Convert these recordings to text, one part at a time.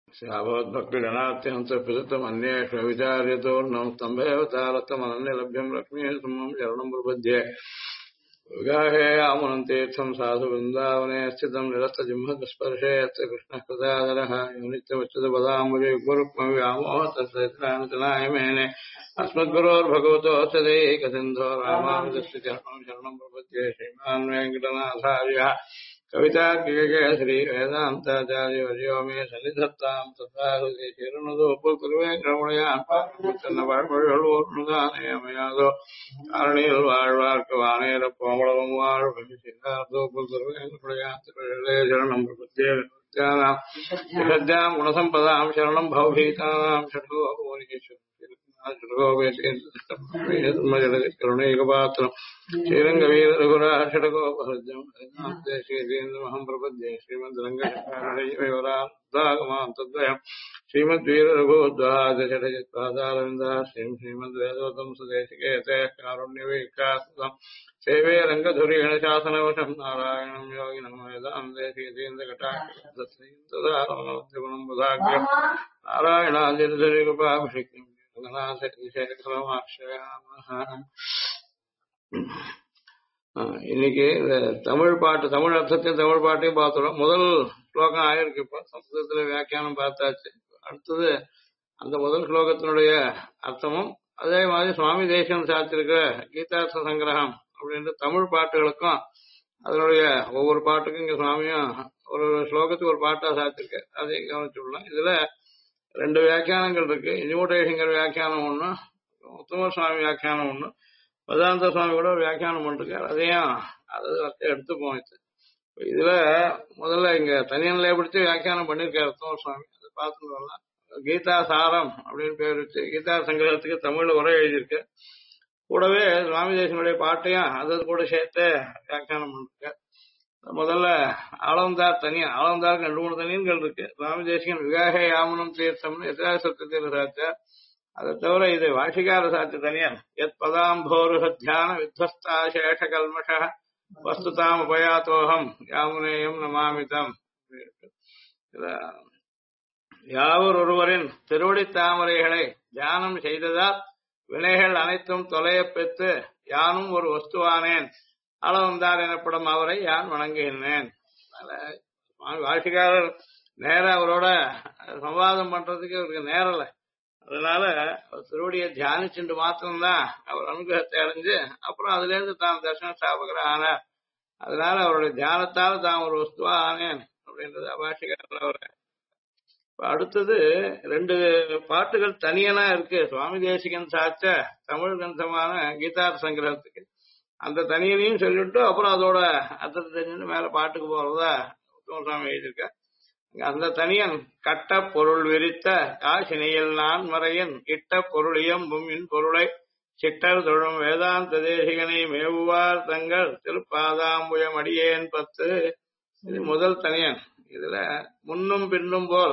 श्रावोद्भक्तिगणात्यन्तप्रसृतमन्येषु विचार्यतोर्णं स्तम्भेव तारतमनन्यलभ्यं लक्ष्मीः सुमं शरणं प्रपद्ये विगाहे आमुनन्तीर्थं साधु वृन्दावने स्थितं निरस्तजिह्मस्पर्शे यत्र कृष्णः कृतादरः नित्यमुच्युतपदाम्बुजे गुरुक्मव्यामोहतनाय मेने अस्मद्गुरोर्भगवतोऽस्य दैकसिन्धो रामानुजस्य चरणं शरणं प्रपद्ये श्रीमान् वेङ्कटनाथार्यः कवितार्किककेसरी वेदान्ताचार्यवर्यो मे सन्निधत्तां तथा हृदयेरुणदोपुर्वेङ्कटमणयान् पार्वतीर्णवाழ்மொழிகளோர்முதானேயமையாதோ காரணியில் வாழ்வார்க்கு வானேர கோமளவும் வாழ்வெங்காதோப்புர்வேङ्कटमणयान् திருவிழேசரணம் பிரபுத்தேனாம் விசத்யாம் குணசம்பதாம் சரணம் பவபீதானாம் ஷடோ கருணைகபாத்திரம் श्रीरंगवीर रघुराज षडगोपहृद्यम श्रीन्द्रमहं प्रपद्ये श्रीमद्रंगमां तद्वयम् श्रीमद्वीर रघुद्वाद षडजित्पादारविन्दः श्रीमद्वेदोतम सुदेशिकेते कारुण्यवीक्षास्तम् सेवे रंगधुरीण शासनवशं नारायणं योगिनं वेदां देशीन्द्रकटाक्षं बुधाग्र्यं नारायणादिर्धरिकृपाभिषिक्तं இன்னைக்கு இந்த தமிழ் பாட்டு தமிழ் அர்த்தத்தையும் தமிழ் பாட்டையும் பார்த்துடும். முதல் ஸ்லோகம் ஆயிருக்கு. இப்ப சம்ஸ்கிருதத்துல வியாக்கியானம் பார்த்தாச்சு. அடுத்தது அந்த முதல் ஸ்லோகத்தினுடைய அர்த்தமும் அதே மாதிரி சுவாமி தேசிகன் சாத்திருக்கிற கீதார்த்த சங்கிரகம் அப்படின்ற தமிழ் பாட்டுகளுக்கும் அதனுடைய ஒவ்வொரு பாட்டுக்கும் இங்க சுவாமியும் ஒரு ஸ்லோகத்துக்கு ஒரு பாட்டா சாத்திருக்க அதையும் கவனிச்சுடலாம். இதுல ரெண்டு வியாக்கியானங்கள் இருக்கு. இனிமோட்டேஷங்கர் வியாக்கியானம் ஒண்ணு, உத்தம சுவாமி வியாக்கியானம் ஒண்ணு, வேதாந்த சுவாமி கூட ஒரு வியாக்கியானம் பண்ணிருக்காரு. அதையும் எடுத்துப்போம். இதுல முதல்ல இங்க தனியன்ல பிடிச்சி வியாக்கியானம் பண்ணிருக்காரு உத்தம சுவாமி. அதை பார்த்துட்டு வரலாம். கீதா சாரம் அப்படின்னு பேர் வச்சு கீதா சங்கிரகத்துக்கு தமிழ்ல உரை எழுதியிருக்கு. கூடவே சுவாமி தேசனுடைய பாட்டையும் அது கூட சேர்த்து வியாக்கியானம் பண்ணிருக்காரு. முதல்ல ஆளவந்தார் தனியன், ஆளவந்தாருக்கு 2-3 தனியன்கள் இருக்கு. சுவாமி தேசிகன் விகாக யாமனம் தீர்த்தம்னு எதிராசத்தில சாச்சார். அதை தவிர இது வாஷிகார சாட்சி தனியன். எத் பதாம்போருஹத்யான வித்வஸ்தா சேஷ கல்மஷ வஸ்துதாம் உபயாத்தோகம் யாமுனேயம் நமாமிதம். யாவர் ஒருவரின் திருவடி தாமரைகளை தியானம் செய்ததால் வினைகள் அனைத்தும் தொலைய பெற்று யானும் ஒரு வஸ்துவானேன், அளவந்தார் எனப்படும் அவரை யான் வணங்குகின்றேன். வாஷிகாரர் நேர அவரோட சம்வாதம் பண்றதுக்கு அவருக்கு நேரம் இல்லை. அதனால திருவடியை தியானிச்சுட்டு மாத்திரம்தான் அவர் அனுகிரகத்தை அடைஞ்சு அப்புறம் அதுல இருந்து தான் தர்சன ஸ்தாபகர் ஆனார். அதனால அவருடைய தியானத்தால் தான் ஒரு வஸ்துவா ஆனேன் அப்படின்றது வாஷிகாரர். அவர் அடுத்தது 2 பாட்டுகள் தனியனா இருக்கு. சுவாமி தேசிகன் சாச்ச தமிழ் கிரந்தமான கீதார்த்த சங்கிரகத்துக்கு அந்த தனியனையும் சொல்லிட்டு அப்புறம் அதோட அர்த்தத்தை தெரிஞ்சுட்டு மேல பாட்டுக்கு போறதா உத்தம சுவாமி எழுதியிருக்க. அந்த தனியன் கட்ட பொருள் விரித்த காசினியில் நான் மறையின் இட்ட பொருள் இயம்பும் இன் பொருளை சிட்டர் தொழும் வேதாந்த தேசிகனை மேவுவார் தங்கள் திருப்பாதாம்புயம் அடியேன் 10. இது முதல் தனியன். இதுல முன்னும் பின்னும் போல்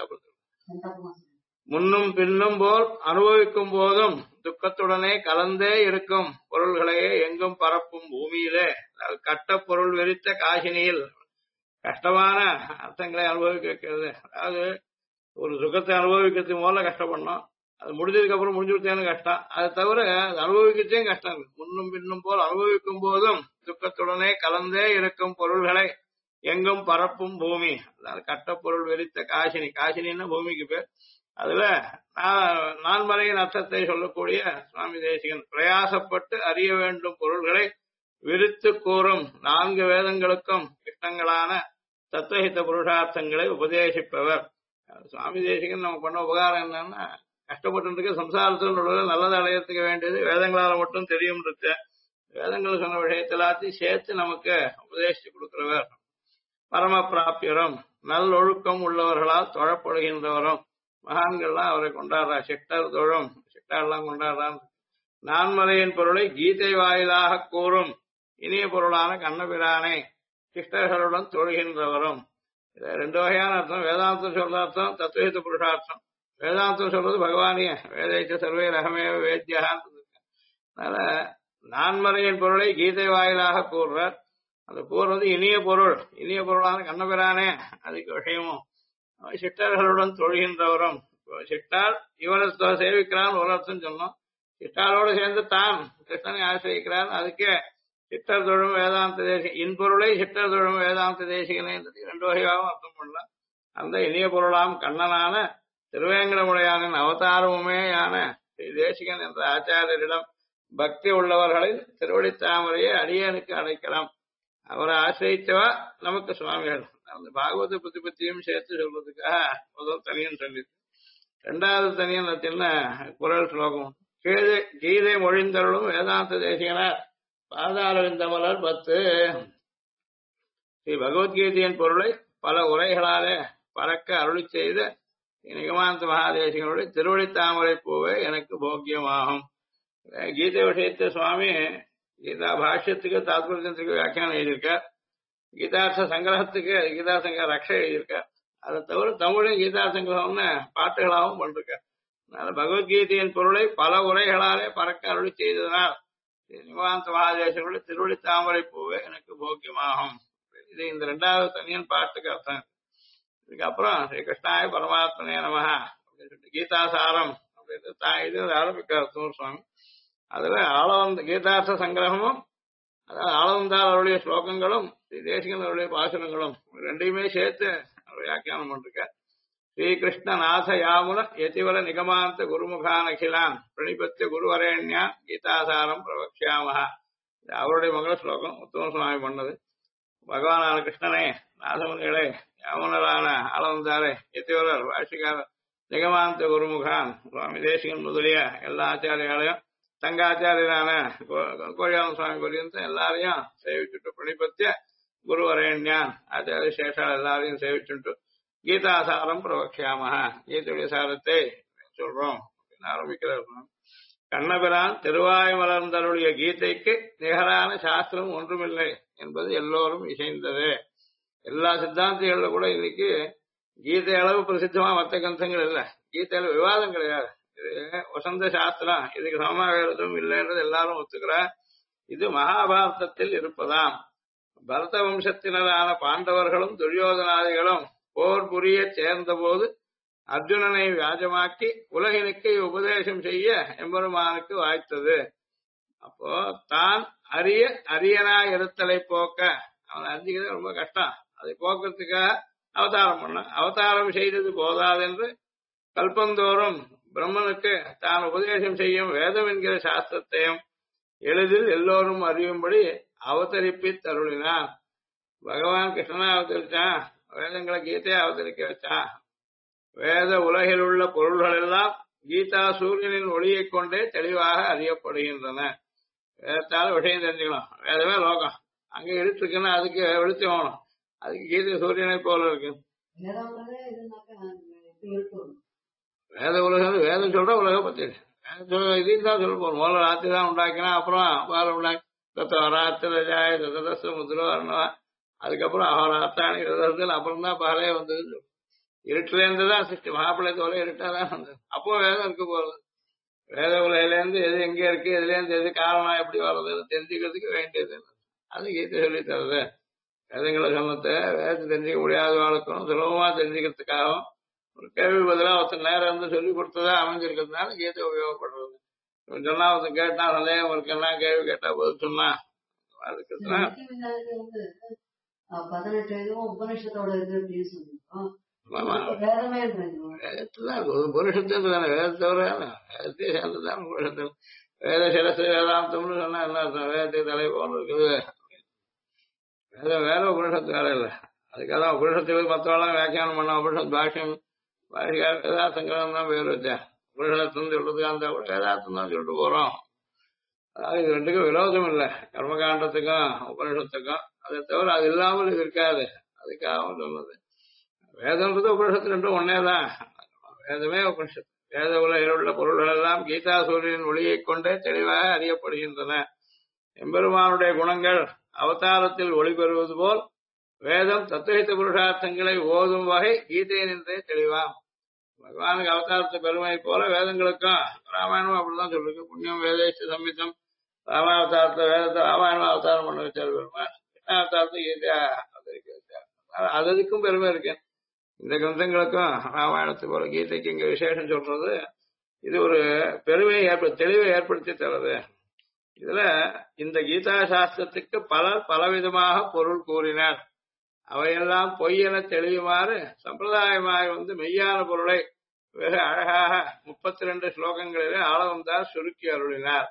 முன்னும் பின்னும் போல் அனுபவிக்கும் போதும் துக்கத்துடனே கலந்தே இருக்கும் பொருள்களையே எங்கும் பரப்பும் பூமியிலே கட்ட பொருள் வெறித்த காசினியில் கஷ்டமான அர்த்தங்களை அனுபவிக்க வைக்கிறது. அதாவது ஒரு சுகத்தை அனுபவிக்கிறதுக்கு முதல்ல கஷ்டப்படணும், அது முடிஞ்சதுக்கு அப்புறம் முடிஞ்சுட்டேன்னு கஷ்டம். அதை தவிர அது அனுபவிக்கச்சே கஷ்டம் இருக்கு. முன்னும் பின்னும் போல் அனுபவிக்கும் போதும் துக்கத்துடனே கலந்தே இருக்கும் பொருள்களை எங்கும் பரப்பும் பூமி. அதாவது கட்ட பொருள் வெறித்த காசினி, காசினின்னா பூமிக்கு பேர். அதுல நான்மறையின் அர்த்தத்தை சொல்லக்கூடிய சுவாமி தேசிகன் பிரயாசப்பட்டு அறிய வேண்டும் பொருள்களை விரித்து கூறும் 4 வேதங்களுக்கும் இஷ்டங்களான தத்துவஹித புருஷார்த்தங்களை உபதேசிப்பவர். சுவாமி தேசிகன் நம்ம பண்ண உபகாரம் என்னன்னா, கஷ்டப்பட்டு சம்சாரத்தில் நல்லது அடையறதுக்கு வேண்டியது வேதங்களால மட்டும் தெரியும் இருக்கு. வேதங்கள் சொன்ன விஷயத்திலாத்தையும் சேர்த்து நமக்கு உபதேசிச்சு கொடுக்கிறவர். பரம பிராபியரும் நல்லொழுக்கம் உள்ளவர்களால் தொழப்படுகின்றவரும் மகான்கள்லாம் அவரை கொண்டாடுறா. சிட்டர் தொழும் சிட்டர்லாம் கொண்டாடுறான். நான்மறையின் பொருளை கீதை வாயிலாக கூறும் இனிய பொருளான கண்ணபிரானை சிஷ்டர்களுடன் தொழுகின்றவரும். இத 2 வகையான அர்த்தம். வேதாந்தம் சொல்ற அர்த்தம் தத்துவஹித புருஷார்த்தம். வேதாந்தம் சொல்றது பகவானிய வேதைச்ச சர்வே ரகமேவ வேத்யான். அதனால நான்மறையின் பொருளை கீதை வாயிலாக கூறுறார். அந்த கூறுறது இனிய பொருள், இனிய பொருளான கண்ணபிரானே அதுக்கு விஷயமும். சிட்டர்களுடன் தொழுகின்றவரும் சிட்டார் இவரை சேவிக்கிறான் ஒரு அர்த்தம் சொன்னோம். சிட்டாரோடு சேர்ந்து தான் கிருஷ்ணனை ஆசிரியிக்கிறான். அதுக்கே சிட்டர் தொழும் வேதாந்த தேசிக இன்பொருளை சிட்டர் தொழும் வேதாந்த தேசிகனை ரெண்டு வகையாகவும் அர்த்தம் பண்ணலாம். அந்த இனிய பொருளாம் கண்ணனான திருவேங்கடமுடையானின் அவதாரமுமேயான ஸ்ரீ தேசிகன் என்ற ஆச்சாரியரிடம் பக்தி உள்ளவர்களின் திருவடித்தாமரையை அடியனுக்கு அடைக்கலாம். அவரை ஆசிரியத்தவா நமக்கு சுவாமிகள். அந்த பாகவத புத்தியும் சேர்த்து சொல்றதுக்காக முதல் தனியன் சொல்லி இரண்டாவது தனியன் சின்ன குரல் ஸ்லோகம். கீதை மொழிந்தருளும் வேதாந்த தேசிகனார் பாதாரவிந்தமலர் 10. ஸ்ரீ பகவத்கீதையின் பொருளை பல உரைகளாலே பறக்க அருளி செய்த நிகமாந்த மகாதேசிகனுடைய திருவடித்தாமரை பூவே எனக்கு போக்கியமாகும். கீதை விஷயத்தை சுவாமி கீதா பாஷ்யத்துக்கு தாத்பரியத்துக்கு வியாக்கியானம் எழுதியிருக்கார். கீதார்த்த சங்கிரகத்துக்கு கீதா சங்கர ரக்ஷ எழுதியிருக்கார். அதை தவிர தமிழில் கீதா சங்கிரகம்னு பாட்டுகளாகவும் பண்ணிருக்கார். அதனால பகவத்கீதையின் பொருளை பல உரைகளாலே பறக்க அருளி செய்ததனால் நிகமாந்த மகாதேசிகனுடைய திருவடித்தாமரை பூவே எனக்கு போக்கியமாகும். இது இந்த இரண்டாவது தனியன் பாட்டுக்கு அர்த்தம். இதுக்கப்புறம் ஸ்ரீ கிருஷ்ணாய பரமாத்மனே நமஹ அப்படின்னு சொல்லிட்டு கீதாசாரம் அப்படின்னு இது ஆரம்பிக்கிறார் சுவாமி. அதுல ஆளவந்த கீதார்த்த சங்கிரகமும் அதாவது ஆளவந்தார் அவருடைய ஸ்லோகங்களும் ஸ்ரீ தேசிகன் அவருடைய பாசுரங்களும் ரெண்டையுமே சேர்த்து அவர் வியாக்கியானம் பண்ணிருக்கார். ஸ்ரீகிருஷ்ணநாத யாமுன யதிவர நிகமாந்த குருமுகான் அகிலான் பிரணிபத்திய குருவரேண்யா கீதாசாரம் பிரவக்ஷாமஹ. அவருடைய மங்கள ஸ்லோகம் உத்தம சுவாமி பண்ணது. பகவானான கிருஷ்ணனே நாதமுனிகளே யாமுனரான ஆளவந்தாரே யதிவரர் பாஷிகாரர் நிகமாந்த குருமுகான் சுவாமி தேசிகன் முதலிய எல்லா ஆச்சாரியாலையும் தங்காச்சாரியரான கோழியாளன் சுவாமி பரியந்தம் எல்லாரையும் சேவிச்சுட்டு பிரணிபத்திய குருவரேண்யான் ஆச்சாரிய சேஷால் எல்லாரையும் சேவிச்சுட்டு கீதாசாரம் பிரவக்ஷாமஹ கீதையுடைய சாரத்தை சொல்றோம் அப்படின்னு ஆரம்பிக்கிறார். கண்ணபிரான் திருவாய் மலர்ந்தருடைய கீதைக்கு நிகரான சாஸ்திரம் ஒன்றுமில்லை என்பது எல்லோரும் இசைந்தது. எல்லா சித்தாந்திகள்ல கூட இன்னைக்கு கீதை அளவு பிரசித்தமா மற்ற கிரந்தங்கள் இல்ல. கீதையில விவாதம் கிடையாது. இது வசந்த சாஸ்திரம், இதுக்கு சமமா வேற எதுவும் இல்லைன்றது எல்லாரும் ஒத்துக்கிறா. இது மகாபாரதத்தில் இருப்பதாம். பரத வம்சத்தினரான பாண்டவர்களும் துரியோதனாதிகளும் போர் புரிய சேர்ந்த போது அர்ஜுனனை வியாஜமாக்கி உலகினுக்கு உபதேசம் செய்ய எம்பெருமானுக்கு வாய்த்தது. அப்போ தான் அரியனாய் இருத்தலை போக்க அவனை அறிஞ்சிக்கிறது ரொம்ப கஷ்டம். அதை போக்குறதுக்காக அவதாரம் பண்ண அவதாரம் செய்தது போதாதென்று கல்பந்தோறும் பிரம்மனுக்கு தான் உபதேசம் செய்யும் வேதம் என்கிற சாஸ்திரத்தையும் எளிதில் எல்லோரும் அறியும்படி அவதரிப்பி தருளினான். பகவான் கிருஷ்ணனா அவதரிச்சான், வேதங்களை கீதையை அவதரிக்க வச்சான். வேத உலகில் உள்ள பொருள்கள் எல்லாம் கீதா சூரியனின் ஒளியை கொண்டே தெளிவாக அறியப்படுகின்றன. வேதத்தால விஷயம் தெரிஞ்சுக்கணும். வேதமே லோகம், அங்க இருட்டு இருக்குன்னா அதுக்கு வெளிச்சம் வேணும். அதுக்கு கீதை சூரியனை போல இருக்கு. வேத உலகம் வேதம் சொல்ற உலகம் பத்தி இதையும் தான் சொல்ல போறோம். முதல்ல ராத்திரி தான் உண்டாக்கினா, அப்புறம் பால் உண்டாக்கி ராத்திராய ததச முதிரவா, அதுக்கப்புறம் அகராத்தானி அப்புறம் தான் பாலே வந்தது. இருட்டுல இருந்துதான் சிருஷ்டி. மகாபிள்ளை தோலை இருட்டாதான் வந்தது. அப்போ வேதம் இருக்க போறது. வேத உலகில இருந்து எது எங்க இருக்கு, எதுல இருந்து எது காரணம் எப்படி வர்றதுன்னு தெரிஞ்சுக்கிறதுக்கு வேண்டியது அது கீதை சொல்லி தருது. வேதங்களை சமத்தை வேதத்தை தெரிஞ்சுக்க முடியாத வாழ்க்கணும் சுலபமா தெரிஞ்சுக்கிறதுக்காகவும் ஒரு கேள்வி பதிலாக ஒருத்தர் நேரம் இருந்து சொல்லி கொடுத்ததா அமைஞ்சிருக்கிறதுனால கீதை உபயோகப்படுறது. சொன்னா ஒருத்தன் கேட்டா சந்தேகம் இருக்குன்னா கேள்வி கேட்டா பதில் சொன்னா அதுக்குதான் 18 உபனிஷத்தோட புருஷத்துக்கு வேதத்தை வேதத்தையே சேர்ந்துதான் புருஷத்துக்கு. வேத சிரசு வேதாந்தம்னு சொன்னா என்ன அர்த்தம்? வேதத்தை தலை போல இருக்குது. வேதம் வேற உபனிஷத்து வேற இல்லை. அதுக்காக உபனிஷத்துக்கு மற்றவெல்லாம் வியாக்கியானம் பண்ண உபனிஷத் பாஷ்யம் வேதாசங்கிரகம் தான் பேர் வச்சேன். உபனிஷத்துன்னு சொல்றதுக்காக இருந்தா கூட வேதாந்தம் தான் சொல்லிட்டு போறோம். அதாவது இது ரெண்டுக்கும் விரோதம் இல்லை, கர்மகாண்டத்துக்கும் உபனிஷத்துக்கும். அதை தவிர அது இல்லாமல் இது இருக்காது. அதுக்காக சொன்னது. வேதம்ன்றது உபனிஷத்து ரெண்டும் ஒன்னேதான். வேதமே உபனிஷத்து. வேத உலகில் உள்ள பொருள்கள் எல்லாம் கீதா சூரியனின் ஒளியை கொண்டே தெளிவாக அறியப்படுகின்றன. எம்பெருமானுடைய குணங்கள் அவதாரத்தில் ஒளி பெறுவது போல் வேதம் தத்துவஹித புருஷார்த்தங்களை ஓதும் வகை கீதையினின்றே தெளிவாம். பகவானுக்கு அவதாரத்தை பெருமை போல வேதங்களுக்கும் ராமாயணம் அப்படிதான் சொல்லிருக்கு. புண்ணியம் வேதேஷ சம்மிதம். ராமாவதாரத்தை வேதத்தை ராமாயணம் அவதாரம் பண்ண வச்சார் பெருமாள். கிருஷ்ணாவதாரத்தை கீதையா அவதரிக்க வச்சார். அதுக்கும் பெருமை இருக்கு. இந்த கிரந்தங்களுக்கும் ராமாயணத்துக்கு போல கீதைக்கு இங்க விசேஷம் சொல்றது இது ஒரு பெருமையை தெளிவை ஏற்படுத்தி தருது. இதுல இந்த கீதா சாஸ்திரத்துக்கு பலர் பலவிதமாக பொருள் கூறினார். அவையெல்லாம் பொய்யென தெளியுமாறு சம்பிரதாயமாக மெய்யான பொருளை வெகு அழகாக 32 ஸ்லோகங்களிலே ஆளவந்தார் சுருக்கி அருளினார்.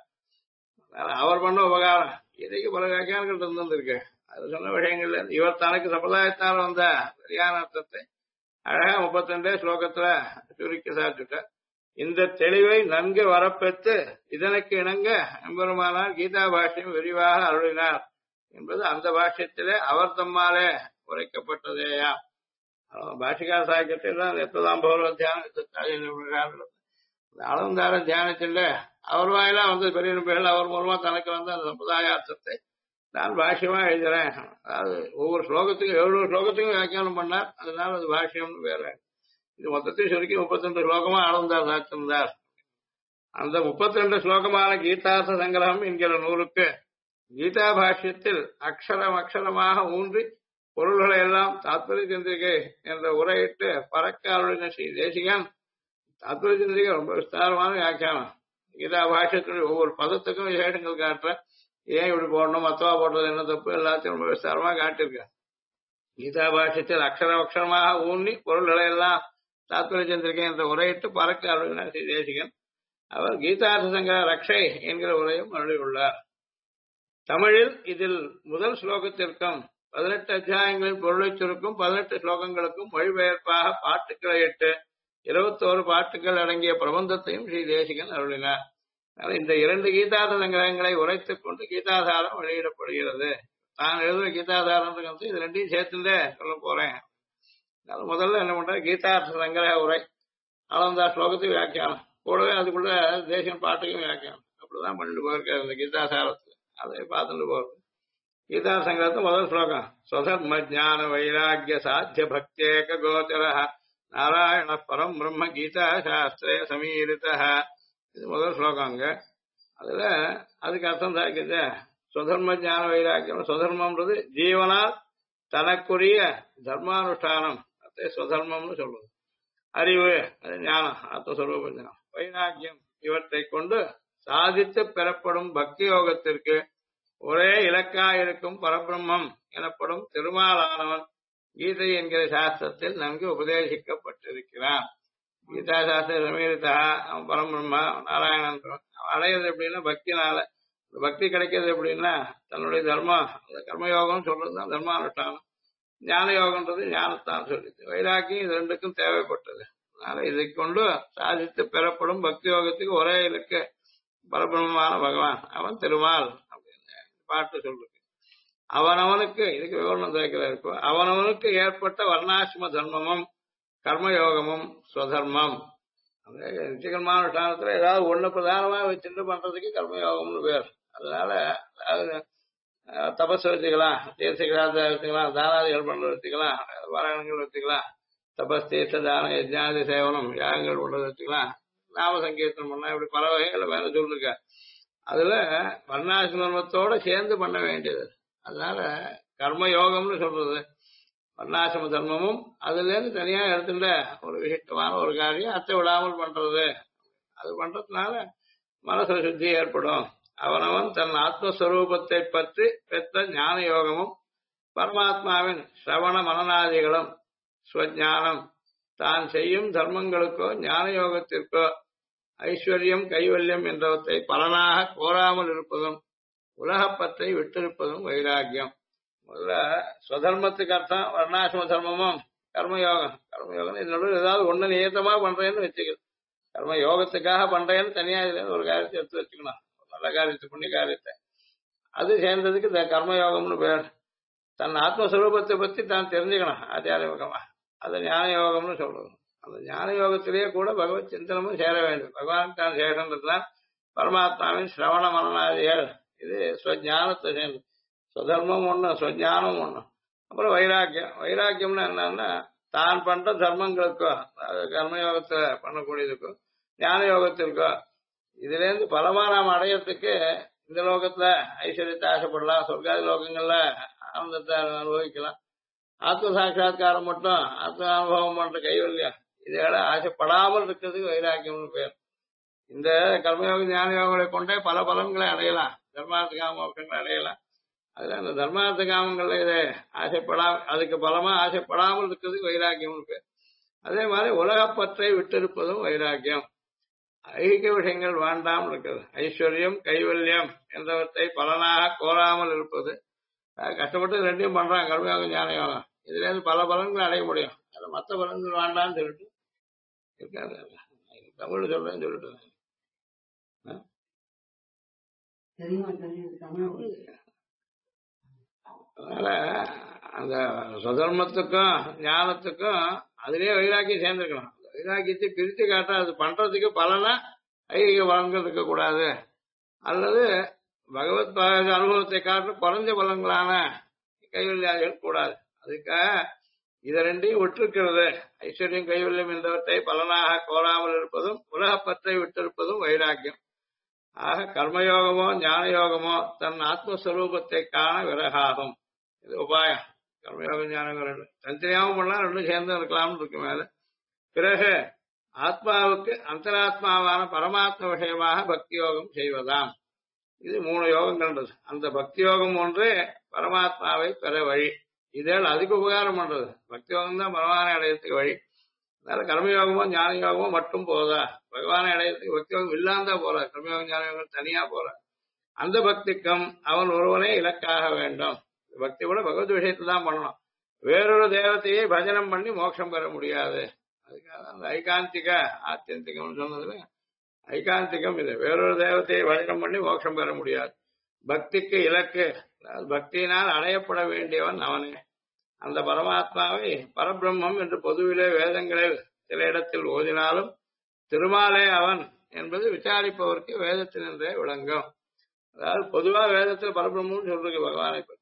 அவர் பண்ண உபகாரம் இதைக்கு பல வியாக்கியானங்கள் இருந்திருக்கு. அது சொன்ன விஷயங்கள்ல இவர் தனக்கு சம்பிரதாயத்தால் வந்த சரியான அர்த்தத்தை அழகா 32 ஸ்லோகத்துல சுருக்கி சாப்பிட்டுட்டார். இந்த தெளிவை நன்கு வரப்பெற்று இதனுக்கு இணங்க எம்பெருமானார் கீதா பாஷ்யம் விரிவாக அருளினார் என்பது அந்த பாஷ்யத்திலே அவர் தம்மாலே உரைக்கப்பட்டதேயா. பாஷிகார சாக்கியத்தில் தான் எப்பதாம் பௌர்வ தியானம் அளந்தார தியானத்தில் அவர் வாயிலா பெரிய நம்பிகள் அவர் மூலமா தனக்கு அந்த சம்பிரதாயார்த்தத்தை நான் பாஷ்யமா எழுதுறேன். அதாவது ஒவ்வொரு ஸ்லோகத்துக்கும் 700 ஸ்லோகத்துக்கும் வியாக்கியானம் பண்ணார். அதனால அது பாஷ்யம்னு வேற. இது மொத்தத்தையும் சுருக்கி 32 ஸ்லோகமா அளந்தார் சாத்திருந்தார். அந்த 32 ஸ்லோகமான கீதார்த்த சங்கிரகம் என்கிற நூலுக்கு கீதா பாஷ்யத்தில் அக்ஷரம் அக்ஷரமாக ஊன்றி பொருள்களை எல்லாம் தாத்பரிய சந்திரிகை என்ற உரையிட்டு பறக்க அருளின ஸ்ரீ தேசிகன் தாத்பரிய சந்திரிகை ரொம்ப விஸ்தாரமான வியாக்கியானம். கீதா பாஷ்யத்தினுடைய ஒவ்வொரு பதத்துக்கும் விசேஷங்கள் காட்டுற ஏன் இப்படி போடணும் மத்தவா போடுறது என்ன தப்பு எல்லாத்தையும் ரொம்ப விஸ்தாரமா காட்டியிருக்கார். கீதா பாஷ்யத்தில் அக்ஷரம் அக்ஷரமாக ஊன்றி பொருள்களை எல்லாம் தாத்பரிய சந்திரிகை என்ற உரையிட்டு பறக்க அருளின ஸ்ரீ தேசிகன் அவர் கீதார்த்த சங்கர ரக்ஷை என்கிற உரையும் அருளியுள்ளார். தமிழில் இதில் முதல் ஸ்லோகத்திற்கும் 18 அத்தியாயங்களின் பொருளை சுருக்கும் 18 ஸ்லோகங்களுக்கும் மொழிபெயர்ப்பாக பாட்டுக்களை இட்டு 21 பாட்டுகள் அடங்கிய பிரபந்தத்தையும் ஸ்ரீ தேசிகன் அருளினார். இந்த 2 கீதார்த்த சங்கிரகங்களை உரைத்துக் கொண்டு கீதாதாரம் வெளியிடப்படுகிறது. தான் எழுதுற கீதாதாரம் இது ரெண்டையும் சேர்த்துட்டே சொல்ல போறேன். முதல்ல என்ன பண்ற கீதார்த்த சங்கிரக உரை அளந்தா ஸ்லோகத்துக்கு வியாக்கியானம் கூடவே அதுக்குள்ள தேசிகன் பாட்டுக்கும் வியாக்கியானம் அப்படிதான் பண்ணிட்டு போயிருக்காரு இந்த கீதாசாரத்துல. அதை பார்த்துட்டு போறது. கீதா சங்கரத்து முதல் ஸ்லோகம் ஸ்வதர்ம ஜான வைராக்கிய சாத்திய பக்தேக கோச்சர நாராயண பரம் பிரம்ம கீதா சாஸ்திரே சமீரித. இது முதல் ஸ்லோகங்க. அதுல அதுக்கு அர்த்தம் சாக்கியது ஸ்வதர்ம ஜான வைராக்கியம். ஸ்வதர்மம்ன்றது ஜீவனால் தனக்குரிய தர்மானுஷ்டானம், அதை ஸ்வதர்மம்னு சொல்றது. அறிவு அது ஞானம், ஆத்மஸ்வரூப ஞானம். வைராக்கியம் இவற்றை கொண்டு சாதித்து பெறப்படும் பக்தி யோகத்திற்கு ஒரே இலக்காயிருக்கும் பரபிரம்மம் எனப்படும் திருமாலானவன் கீதை என்கிற சாஸ்திரத்தில் நன்கு உபதேசிக்கப்பட்டிருக்கிறான். கீதா சாஸ்திர சமீரிதா அவன் பரபிரம்மா நாராயணன் அடையிறது எப்படின்னா பக்தினால. பக்தி கிடைக்கிறது எப்படின்னா தன்னுடைய தர்மம் கர்மயோகம் சொல்றதுதான் தர்மானுஷ்டானம். ஞான யோகம்ன்றது ஞானத்தான் சொல்லிது. வைராக்கியம் இது ரெண்டுக்கும் தேவைப்பட்டது. அதனால இதை கொண்டு சாதித்து பெறப்படும் பக்தி யோகத்துக்கு ஒரே இலக்கு பரபிரம்மமான பகவான் அவன் திருமால் அப்படின்னு பாட்டு சொல்றது. அவனவனுக்கு இதுக்கு விவரணம் சேர்க்கிறார். அவனவனுக்கு ஏற்பட்ட வர்ணாசிரம தர்மமும் கர்மயோகமும் ஸ்வதர்மம். நிச்சயகர்மானுஷ்டானத்துல ஏதாவது ஒண்ணு பிரதானமா வச்சுட்டு பண்றதுக்கு கர்மயோகம்னு பேர். அதனால தபஸ் வச்சுக்கலாம், தீர்த்திகளாக வச்சுக்கலாம், தானாதிகள் பண்றது வச்சுக்கலாம், வாரணங்கள் வச்சுக்கலாம், தபஸ் தீர்த்த தான யஜ்ஞாதி சேவனம் யாகங்கள் பண்றது வச்சுக்கலாம், நாம சங்கீர்த்தனம் பண்ணா இப்படி பல வகைகளை வேலை சொல்லிருக்க. அதுல வர்ணாசிரமத்தோட சேர்ந்து பண்ண வேண்டியது. அதனால கர்மயோகம்னு சொல்றது வர்ணாசிரம தர்மமும் அதுல இருந்து தனியா எடுத்துட்ட ஒரு விசிஷ்டமான ஒரு காரியம் அத்தை விடாமல் பண்றது. அது பண்றதுனால மனசுல சுத்தி ஏற்படும். அவனவன் தன் ஆத்மஸ்வரூபத்தை பற்றி பெற்ற ஞான யோகமும் பரமாத்மாவின் சிரவண மனநாதிகளும் ஸ்வஞானம் தான் செய்யும் தர்மங்களுக்கோ ஞான யோகத்திற்கோ ஐஸ்வர்யம் கைவல்யம் என்றவற்றை பலனாக கோராமல் இருப்பதும் உலகப்பற்றை விட்டிருப்பதும் வைராக்கியம். முதல்ல ஸ்வதர்மத்துக்கு அர்த்தம் வர்ணாசிரம தர்மமும் கர்மயோகம். கர்மயோகம் இதனோட ஏதாவது ஒண்ணு நியத்தமா பண்றேன்னு வச்சுக்கணும். கர்ம யோகத்துக்காக பண்றேன்னு தனியா இதுல ஒரு காரியத்தை எடுத்து வச்சுக்கணும். நல்ல காரியத்தை புண்ணிய காரியத்தை அது சேர்ந்ததுக்கு இந்த கர்மயோகம்னு பேர். தன் ஆத்மஸ்வரூபத்தை பத்தி தான் தெரிஞ்சுக்கணும் ஆச்சாரியமுகமா. அது ஞான யோகம்னு சொல்றது. அந்த ஞான யோகத்திலேயே கூட பகவத் சிந்தனமும் சேர வேண்டும். பகவான் தான் சேரன்றதுதான் பரமாத்மாவின் சிரவண மனநாதிகள். இது ஸ்வஞானத்தை சேர்ந்து ஸ்வதர்மம் ஒண்ணு, ஸ்வஞானம் ஒண்ணு. அப்புறம் வைராக்கியம். வைராக்கியம்னு என்னன்னா தான் பண்ற தர்மங்களுக்கோ கர்மயோகத்தை பண்ணக்கூடியதுக்கோ ஞான யோகத்திற்கோ இதுல இருந்து பலமா நாம் அடையறதுக்கு இந்த லோகத்துல ஐஸ்வர்யத்தை ஆசைப்படலாம், சொர்க்காதி லோகங்கள்ல ஆனந்தத்தை அனுபவிக்கலாம். ஆத்ம சாட்சா்காரம் மட்டும் ஆத்ம அனுபவம் பண்ற கைவல்யம் இதோட ஆசைப்படாமல் இருக்கிறதுக்கு வைராக்கியம்னு பேர். இந்த கர்மயோக ஞான யோகங்களை கொண்டே பல பலன்களை அடையலாம், தர்மார்த்த காம மோட்சங்களை அடையலாம். அதுல இந்த தர்மார்த்த காமங்கள்ல இதை அதுக்கு பலமா ஆசைப்படாமல் இருக்கிறதுக்கு வைராக்கியம்னு பேர். அதே மாதிரி உலகப்பற்றை விட்டிருப்பதும் வைராக்கியம். ஐகிய விஷயங்கள் வேண்டாமல் இருக்கிறது. ஐஸ்வர்யம் கைவல்யம் என்றவற்றை பலனாக கோராமல் இருப்பது. கஷ்டப்பட்டு ரெண்டையும் பண்றாங்க கர்மயோகம் ஞான யோகம். இதுல இருந்து பல பலன்கள் அடைய முடியும். அது மற்ற பலன்கள் வேண்டாம்னு சொல்லிட்டு இருக்காது. தமிழ் சொல்றேன்னு சொல்லிட்டு அதனால அந்த சுதர்மத்துக்கும் ஞானத்துக்கும் அதுலயே வைராக்கியம் சேர்ந்திருக்கணும். வைராக்கியத்தை பிரித்து காட்ட அது பண்றதுக்கு பலனா ஐகிக பலன்கள் இருக்கக்கூடாது, அல்லது பகவத் அனுபவத்தை காட்டும் குறைஞ்ச பலன்களான கைவல்யாதிகள் கூடாது. அதுக்காக இதை ரெண்டையும் விட்டிருக்கிறது. ஐஸ்வர்யம் கைவல்யம் என்பவற்றை பலனாக கோராமல் இருப்பதும் உலகப்பற்றை விட்டிருப்பதும் வைராக்கியம். ஆக கர்மயோகமோ ஞான யோகமோ தன் ஆத்மஸ்வரூபத்தை காண விறகாகும். இது உபாயம். கர்மயோகம் ஞானம் தனித்தனியாகவும் பண்ணலாம், ரெண்டும் சேர்ந்து இருக்கலாம்னு இருக்கு. மேல பிறகு ஆத்மாவுக்கு அந்தராத்மாவான பரமாத்ம விஷயமாக பக்தி யோகம் செய்வதாம். இது 3 யோகங்கள். அந்த பக்தி யோகம் ஒன்று பரமாத்மாவை பெற வழி. இதேள் அதுக்கு உபகாரம் பண்றது. பக்தி யோகம் தான் பகவானை அடையறதுக்கு வழி. அதனால கர்மயோகமோ ஞான யோகமோ மட்டும் போதா, பகவானை அடையறதுக்கு பக்தி யோகம் இல்லாந்தா போற. கர்மயோகம் ஞான யோகம் தனியா போற. அந்த பக்திக்கும் அவன் ஒருவனே இலக்காக வேண்டும். பக்தி கூட பகவத் விஷயத்துல தான் பண்ணணும். வேறொரு தேவத்தையே பஜனம் பண்ணி மோட்சம் பெற முடியாது. அதுக்காக அந்த ஐகாந்திக ஆத்தியந்திகம் சொன்னதுல ஐகாந்திகம் இது. வேறொரு தேவத்தையை பஜனம் பண்ணி மோட்சம் பெற முடியாது. பக்திக்கு இலக்கு, பக்தியினால் அடையப்பட வேண்டியவன் அவனே. அந்த பரமாத்மாவை பரபிரம்மம் என்று பொதுவிலே வேதங்களில் சில இடத்தில் ஓதினாலும் திருமாலே அவன் என்பது விசாரிப்பவருக்கு வேதத்தினின்றே விளங்கும். அதாவது பொதுவா வேதத்தில் பரபிரம்மம் சொல்றது பகவானை பற்றி.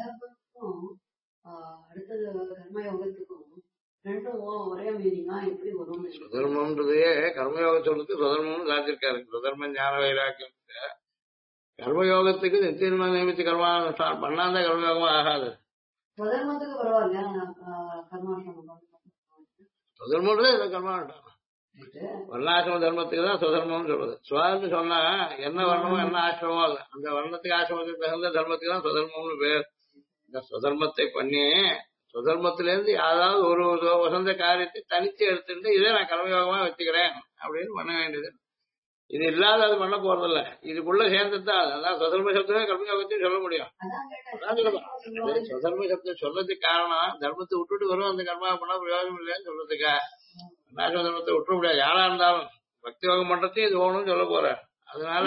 அடுத்தது கர்மயோகத்துக்கும் ரெண்டும் ஒரே மீனிங்கா எப்படி வரும்? சுதர்மம்ன்றதே கர்மயோகம் சொல்றதுக்கு சுதர்மம்னு சாதிச்சிருக்காரு. சுதர்ம ஞான வைராக்கியம். கர்மயோகத்துக்கு நித்தியமா நியமித்து கர்மானுஷ்டானம் பண்ணாதான் கர்மயோகமா ஆகாது. சுதர்மத்துக்கு பரவாயில்ல, கர்மானுஷ்டானம் சுதர்மன்றதே இதை கர்மானுஷ்டானம். வர்ணாசிரம தர்மத்துக்கு தான் சுதர்மம்னு சொல்றது. சுவான்னு சொன்னா என்ன வர்ணமோ என்ன ஆசிரமோ இல்ல, அந்த வர்ணத்துக்கு ஆசிரமத்துக்கு தகுந்த தர்மத்துக்கு தான் சுதர்மம்னு பேர். இந்த சுதர்மத்தை பண்ணி சுதர்மத்திலேருந்து யாராவது ஒரு வசந்த காரியத்தை தனித்து எடுத்துட்டு இதே நான் கர்மயோகமா வச்சுக்கிறேன் அப்படின்னு பண்ண வேண்டியது. இது இல்லாத அது பண்ண போறதில்ல. இதுக்குள்ள சேர்ந்துதான் அதான் சுதர்ம சப்தமே கர்மயோகத்தையும் சொல்ல முடியும். சுதர்ம சப்தம் சொல்றதுக்கு காரணம் தர்மத்தை விட்டுட்டு வரும் அந்த கர்மா பண்ணா பிரயோஜனம் இல்லைன்னு சொல்றதுக்கா. தர்மத்தை விட்டுற முடியாது. யாரா இருந்தாலும் பக்தி யோகம் பண்றதையும் இது ஓணும்னு சொல்ல போற. அதனால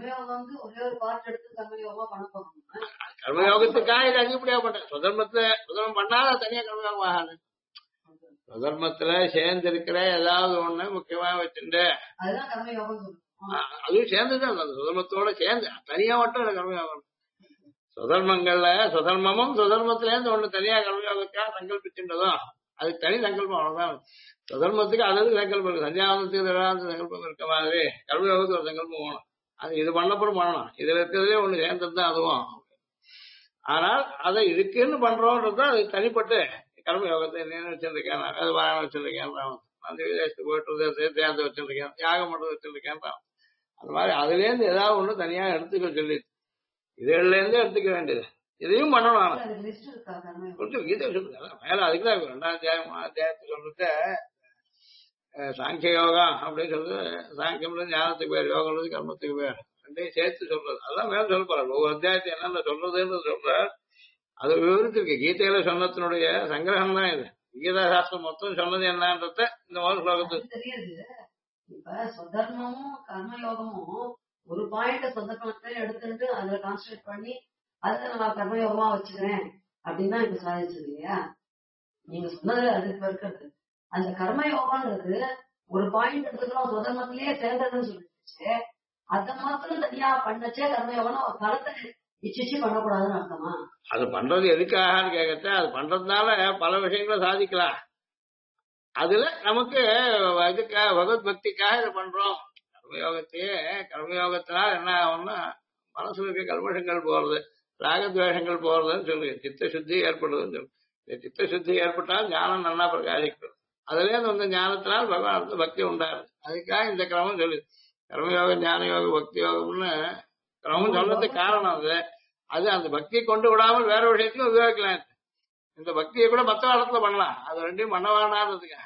கர்மயோகத்துக்காக இது அதிகப்படியா பண்ற. சுதர்மம் பண்ணாத தனியா கர்மயோகம் ஆகாது. சுதர்மத்துல சேர்ந்து இருக்கிற ஏதாவது ஒண்ணு முக்கியமா வச்சுட்டு அதுவும் சேர்ந்துதான் அந்த சுதர்மத்தோட சேர்ந்து தனியா மட்டும் கர்மயோகம். சுதர்மங்கள்ல சுதர்மமும் சுதர்மத்துல இருந்து ஒண்ணு தனியா கர்மயோகத்துக்காக சங்கல்பிச்சுன்றதும் அது தனி சங்கல்பம். அவ்வளவுதான். சுதர்மத்துக்கு அதாவது சங்கல்பம் இருக்கு. சந்தியாவந்தத்துக்கு சங்கல்பம் இருக்க மாதிரி கர்மயோகத்துக்கு ஒரு சங்கல்பம் வேணும். அது இது பண்ணப்படும் பண்ணணும். இதுல இருக்கிறதே ஒண்ணு சேர்ந்ததுதான் அதுவும். ஆனால் அதை இருக்குன்னு பண்றோம்ன்றது அது தனிப்பட்டு கர்மயோகத்தை என்ன வச்சிருக்கேன், அது வாழ வச்சிருக்கேன், அந்த விதேசத்துக்கு போயிட்டு தேர்ந்து வச்சிருக்கேன், யாகம் பண்றது வச்சிருக்கேன். அந்த மாதிரி அதுல இருந்து ஏதாவது ஒண்ணு தனியா எடுத்துக்க சொல்லி இதுல இருந்து எடுத்துக்க வேண்டியது. இதையும் பண்ணணும். கீதை சொல்லுங்க மேல அதுக்குதான் 2ஆம் அத்தியாயம் 3ஆம் அத்தியாயத்தை சொல்லிட்டு சாங்கிய யோகம் அப்படின்னு சொல்றது. சாங்கியம்ல ஞானத்துக்கு பேர், யோகம் கர்மத்துக்கு பேர், ரெண்டையும் சேர்த்து சொல்றது. அதான் மேல சொல்ல போறாரு. ஒவ்வொரு அத்தியாயத்தை என்னென்ன சொல்றதுன்னு சொல்ற அது விவரிச்சிருக்கு. கீதையில சொன்னத்தினுடைய சங்கிரகம் தான் இது. கீதா சாஸ்திரம் மொத்தம் சொன்னது என்னன்றத இந்த முதல் ஸ்லோகத்துக்கு தெரியாது. இப்ப சுதர்மமும் கர்மயோகமும் ஒரு பாயிண்ட் சொந்தத்தை எடுத்துட்டு அதுல கான்சன்ட்ரேட் பண்ணி அதை நான் கர்மயோகமா வச்சுக்கிறேன் அப்படின்னு தான் இப்ப சாதிச்சது இல்லையா? நீங்க சொன்னது அதுக்கு இருக்கிறது. அந்த கர்மயோகம்ன்றது ஒரு பாயிண்ட் எடுத்துக்கிறோம் சுதர்மத்திலேயே சேர்ந்ததுன்னு சொல்லிடுச்சு. அதை மாத்திரம் தனியா பண்ணச்சே கர்மயோகம்னா ஒரு பலத்தை இச்சிச்சு பண்ணக்கூடாதுன்னு அர்த்தமா? அது பண்றது எதுக்காகன்னு கேட்கத்த அது பண்றதுனால பல விஷயங்களை சாதிக்கலாம். அதுல நமக்கு இதுக்காக பகவத் பக்திக்காக இதை பண்றோம். கர்மயோகத்தையே கர்மயோகத்தினால் என்ன ஆகும்னா மனசுல இருக்க கல்மஷங்கள் போறது, ராகத்வேஷங்கள் போறதுன்னு சொல்லு, சித்த சுத்தி ஏற்படுறதுன்னு சொல்லு. சித்த சுத்தி ஏற்பட்டால் ஞானம் நல்லா பிரகாசிக்கிறது. அதுல இருந்து வந்த ஞானத்தினால் பகவானுக்கு பக்தி உண்டாரு. அதுக்காக இந்த கிரமம் சொல்லு, கர்மயோகம், ஞான யோகம், பக்தி யோகம்னு கிரமம் சொல்றதுக்கு காரணம் அது. அது அந்த பக்தியை கொண்டு விடாமல் வேற விஷயத்தையும் உபயோகிக்கலாம். இந்த பக்தியை கூட மற்ற காலத்துல பண்ணலாம், அது ரெண்டையும் பண்ண வேண்டான்றதுக்கு.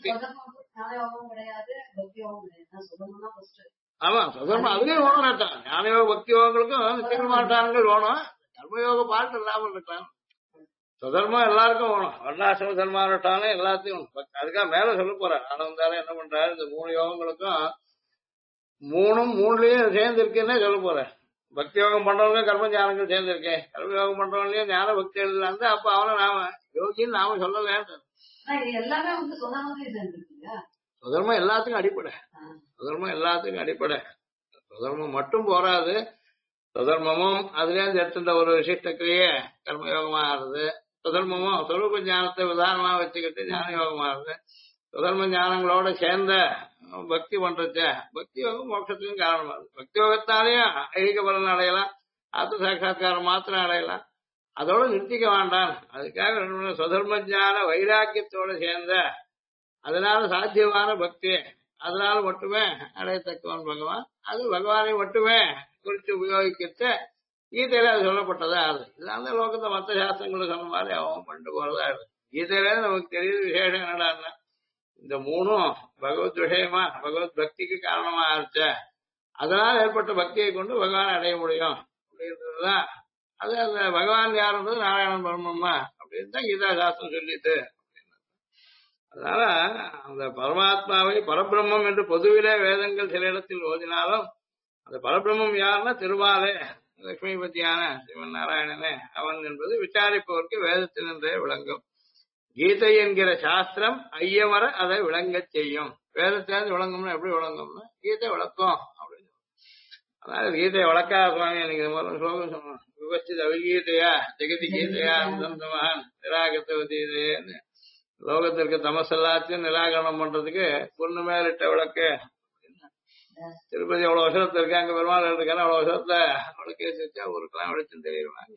ஆமா, சுதர்மம் அதுலயும் வேணும். ஞானயோக பக்தி யோகங்களுக்கும் தீர்மானங்கள் வேணும். கர்மயோக பாட்டு இல்லாமல் இருக்கலாம். சுதர்மம் எல்லாருக்கும் வேணும். வர்ணாசிரம தர்மானுஷ்டானம் எல்லாத்தையும். அதுக்காக மேல சொல்ல போறாரு ஆனந்தாலும் என்ன பண்றாரு, இந்த 3 யோகங்களுக்கும் 3ம் 3லயும் சேர்ந்து இருக்குன்னே சொல்ல போறாரு. பக்தி யோகம் பண்றவங்க கர்ம ஞானங்கள் சேர்ந்து இருக்கேன், கர்ம யோகம் பண்றவங்களையும் ஞான பக்தி எழுதுறாங்க. அப்ப அவனை நாம யோகின்னு நாம சொல்லல. சுதர்மம் எல்லாத்துக்கும் அடிப்படை. சுதர்மம் எல்லாத்துக்கும் அடிப்படை. சுதர்மம் மட்டும் போராது. சுதர்மமும் அதுலேருந்து எடுத்துட்ட ஒரு விசிஷ்ட கிரியை கர்மயோகமா ஆறுது. சுதர்மமும் சொரூப ஞானத்தை உதாரணமா வச்சுக்கிட்டு ஞான யோகமா ஆறுது. சுதர்ம ஞானங்களோட சேர்ந்த பக்தி பண்றச்ச பக்தி யோகம் மோட்சத்துக்கும் காரணமாகுது. பக்தி யோகத்தாலேயும் ஐகிக பலன் அடையலாம், ஆத்ம சாட்சா்காரம் மாத்திரம் அடையலாம். அதோட நிறுத்திக்க வேண்டாம். அதுக்காக சுதர்ம ஞான வைராக்கியத்தோட சேர்ந்த அதனால சாத்தியமான பக்தி, அதனால மட்டுமே அடையத்தக்கவன் பகவான். அது பகவானை மட்டுமே குறித்து உபயோகிக்க கீதையில அது சொல்லப்பட்டதா அது. அந்த லோகத்தை மற்ற சாஸ்திரங்களை சொன்ன மாதிரி அவன் பண்ணிட்டு போறதா அது. கீதையில நமக்கு தெரியுது விசேஷம் என்னடான்னா, இந்த 3ம் பகவத் விஷயமா பகவத் பக்திக்கு காரணமா இருச்ச, அதனால் ஏற்பட்ட பக்தியை கொண்டு பகவான் அடைய முடியும் அப்படின்றதுதான். அது அந்த பகவான் யாருன்றது நாராயணன் பிரம்மமா அப்படின்னு தான் கீதா சாஸ்திரம் சொல்லிட்டு. அதனால அந்த பரமாத்மாவை பரபிரம்மம் என்று பொதுவிலே வேதங்கள் சில இடத்தில் ஓதினாலும் அந்த பரபிரம்மம் யாருன்னா திருமாலே லட்சுமிபதியான சிவன் நாராயணனே அவன் என்பது விசாரிப்பவருக்கு வேதத்தினின்றே விளங்கும். கீதை என்கிற சாஸ்திரம் ஐயமர அதை விளங்கச் செய்யும். வேதத்திலிருந்து விளங்கும்னா எப்படி விளங்கும்னா கீதை விளக்கும் அப்படின்னு. அதாவது கீதையை வளர்க்காத சுவாமி எனக்கு ஸ்லோகம் சொன்னோம். விவஸ்தித அவிகீதையா ஜெகதி கீதையா அந்தந்தமகன் நிராகத்தவதீதைன்னு லோகத்திற்கு தமஸ் எல்லாத்தையும் நிராகரணம் பண்றதுக்கு பொண்ணு மேலிட்ட விளக்கு. திருப்பதி அவ்வளவு வருஷத்துல இருக்கு, அங்க பெருமாள் இருக்காரு, அவ்வளவு வருஷத்துல விளக்கு வச்சா ஊருக்கெல்லாம் வெளிச்சம் தெரியுவாங்க.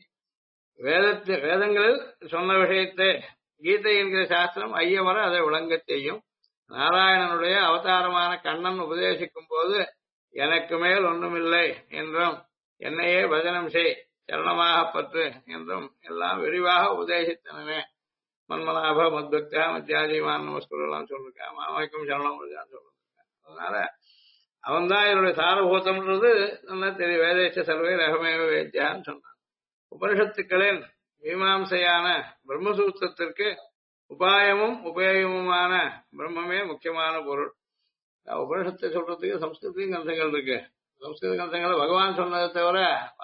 வேதங்களில் சொன்ன விஷயத்தை கீதை என்கிற சாஸ்திரம் ஐயவர அதை விளங்கச் செய்யும். நாராயணனுடைய அவதாரமான கண்ணன் உபதேசிக்கும் போது எனக்கு மேல் ஒண்ணுமில்லை என்றும் என்னையே பஜனம் செய் சரணமாக பற்று என்றும் எல்லாம் விரிவாக உபதேசித்தனவே. மன்மனாப மத்பக்தா மத்தியாதிமான் நமஸ்குரெல்லாம் சொல்லிருக்கான். மாமைக்கும் சரணம் சொல்லிருக்கான். அதனால அவன் தான் என்னுடைய சாரபூதம்ன்றது நல்லா தெரியும். வேதேச்ச சர்வே ரகமேவ வேத்யான்னு சொன்னான். உபனிஷத்துக்களின் மீமாம்சையான பிரம்மசூத்திரத்திற்கு உபாயமும் உபயோகமுமான பிரம்மமே முக்கியமான பொருள். உபனிஷத்தை சொல்றதுக்கு சம்ஸ்கிருதியும் கிரந்தங்கள் இருக்கு. சம்ஸ்கிருத கிரந்தங்கள் பகவான் சொன்னதை தவிர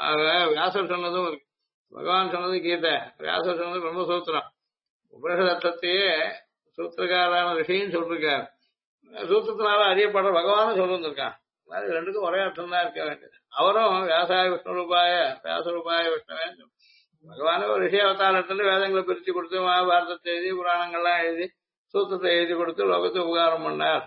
வியாசர் சொன்னதும் இருக்கு. பகவான் சொன்னது கீதை, வியாசர் சொன்னது பிரம்மசூத்திரம். உபனிஷதத்தையே சூத்திரக்காரான ரிஷின்னு சொல்லிருக்காரு. சூத்திரத்தினால அறியப்படுற பகவானும் சொல்லிருந்திருக்கான். அது ரெண்டுக்கும் ஒரே அர்த்தம் தான் இருக்க வேண்டியது. அவரும் வியாசாய விஷ்ணு ரூபாய வியாச ரூபாய விஷ்ணுவே பகவானே ஒரு ரிஷி அவதாரத்துல வேதங்களை பிரிச்சு கொடுத்து மகாபாரதத்தை எழுதி புராணங்கள்லாம் எழுதி சூத்திரத்தை எழுதி கொடுத்து லோகத்தை உபகாரம் பண்ணார்.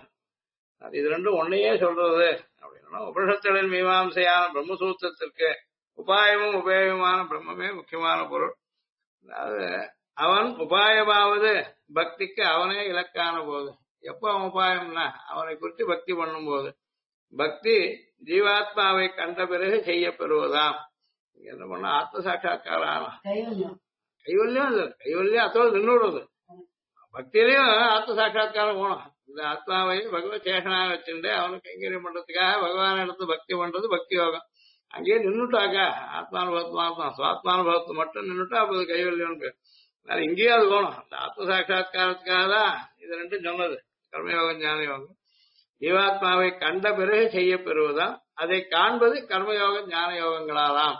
இது ரெண்டும் ஒன்னையே சொல்றது அப்படின்னா உபனிஷத்துகளின் மீமாம்சையான பிரம்மசூத்திரத்திற்கு உபாயமும் உபயோகமான பிரம்மமே முக்கியமான பொருள். அதாவது அவன் உபாயமாவது பக்திக்கு அவனே இலக்கான போது. எப்ப அவன் உபாயம்னா அவனை குறித்து பக்தி பண்ணும் போது. பக்தி ஜீவாத்மாவை கண்ட பிறகு செய்யப்பெறுவதாம். என்ன பண்ண ஆத்ம சாட்சா்காரம் கைவல்யம். கைவல்யம் அதோடு நின்றுடுறது. பக்தியிலையும் ஆத்ம சாட்சா்காரம் போகணும். இந்த ஆத்மாவை பகவத் சேஷனாக வச்சுட்டு அவனுக்கு கைங்கரியம் பண்றதுக்காக பகவான் எடுத்து பக்தி பண்றது பக்தி யோகம். அங்கேயே நின்றுட்டாக்கா ஆத்மானுபவத்தான் சுவாத்மானுபவத்தை மட்டும் நின்றுட்டா அப்போது கைவல்யம். இங்கேயும் அது போகணும். அந்த ஆத்ம சாட்சா்காரத்துக்காக தான் இது ரெண்டும் சொன்னது. கர்மயோகம் ஞான யோகம். ஜீவாத்மாவை கண்ட பிறகு செய்ய பெறுவதாம். அதை காண்பது கர்மயோக ஞான யோகங்களாலாம்.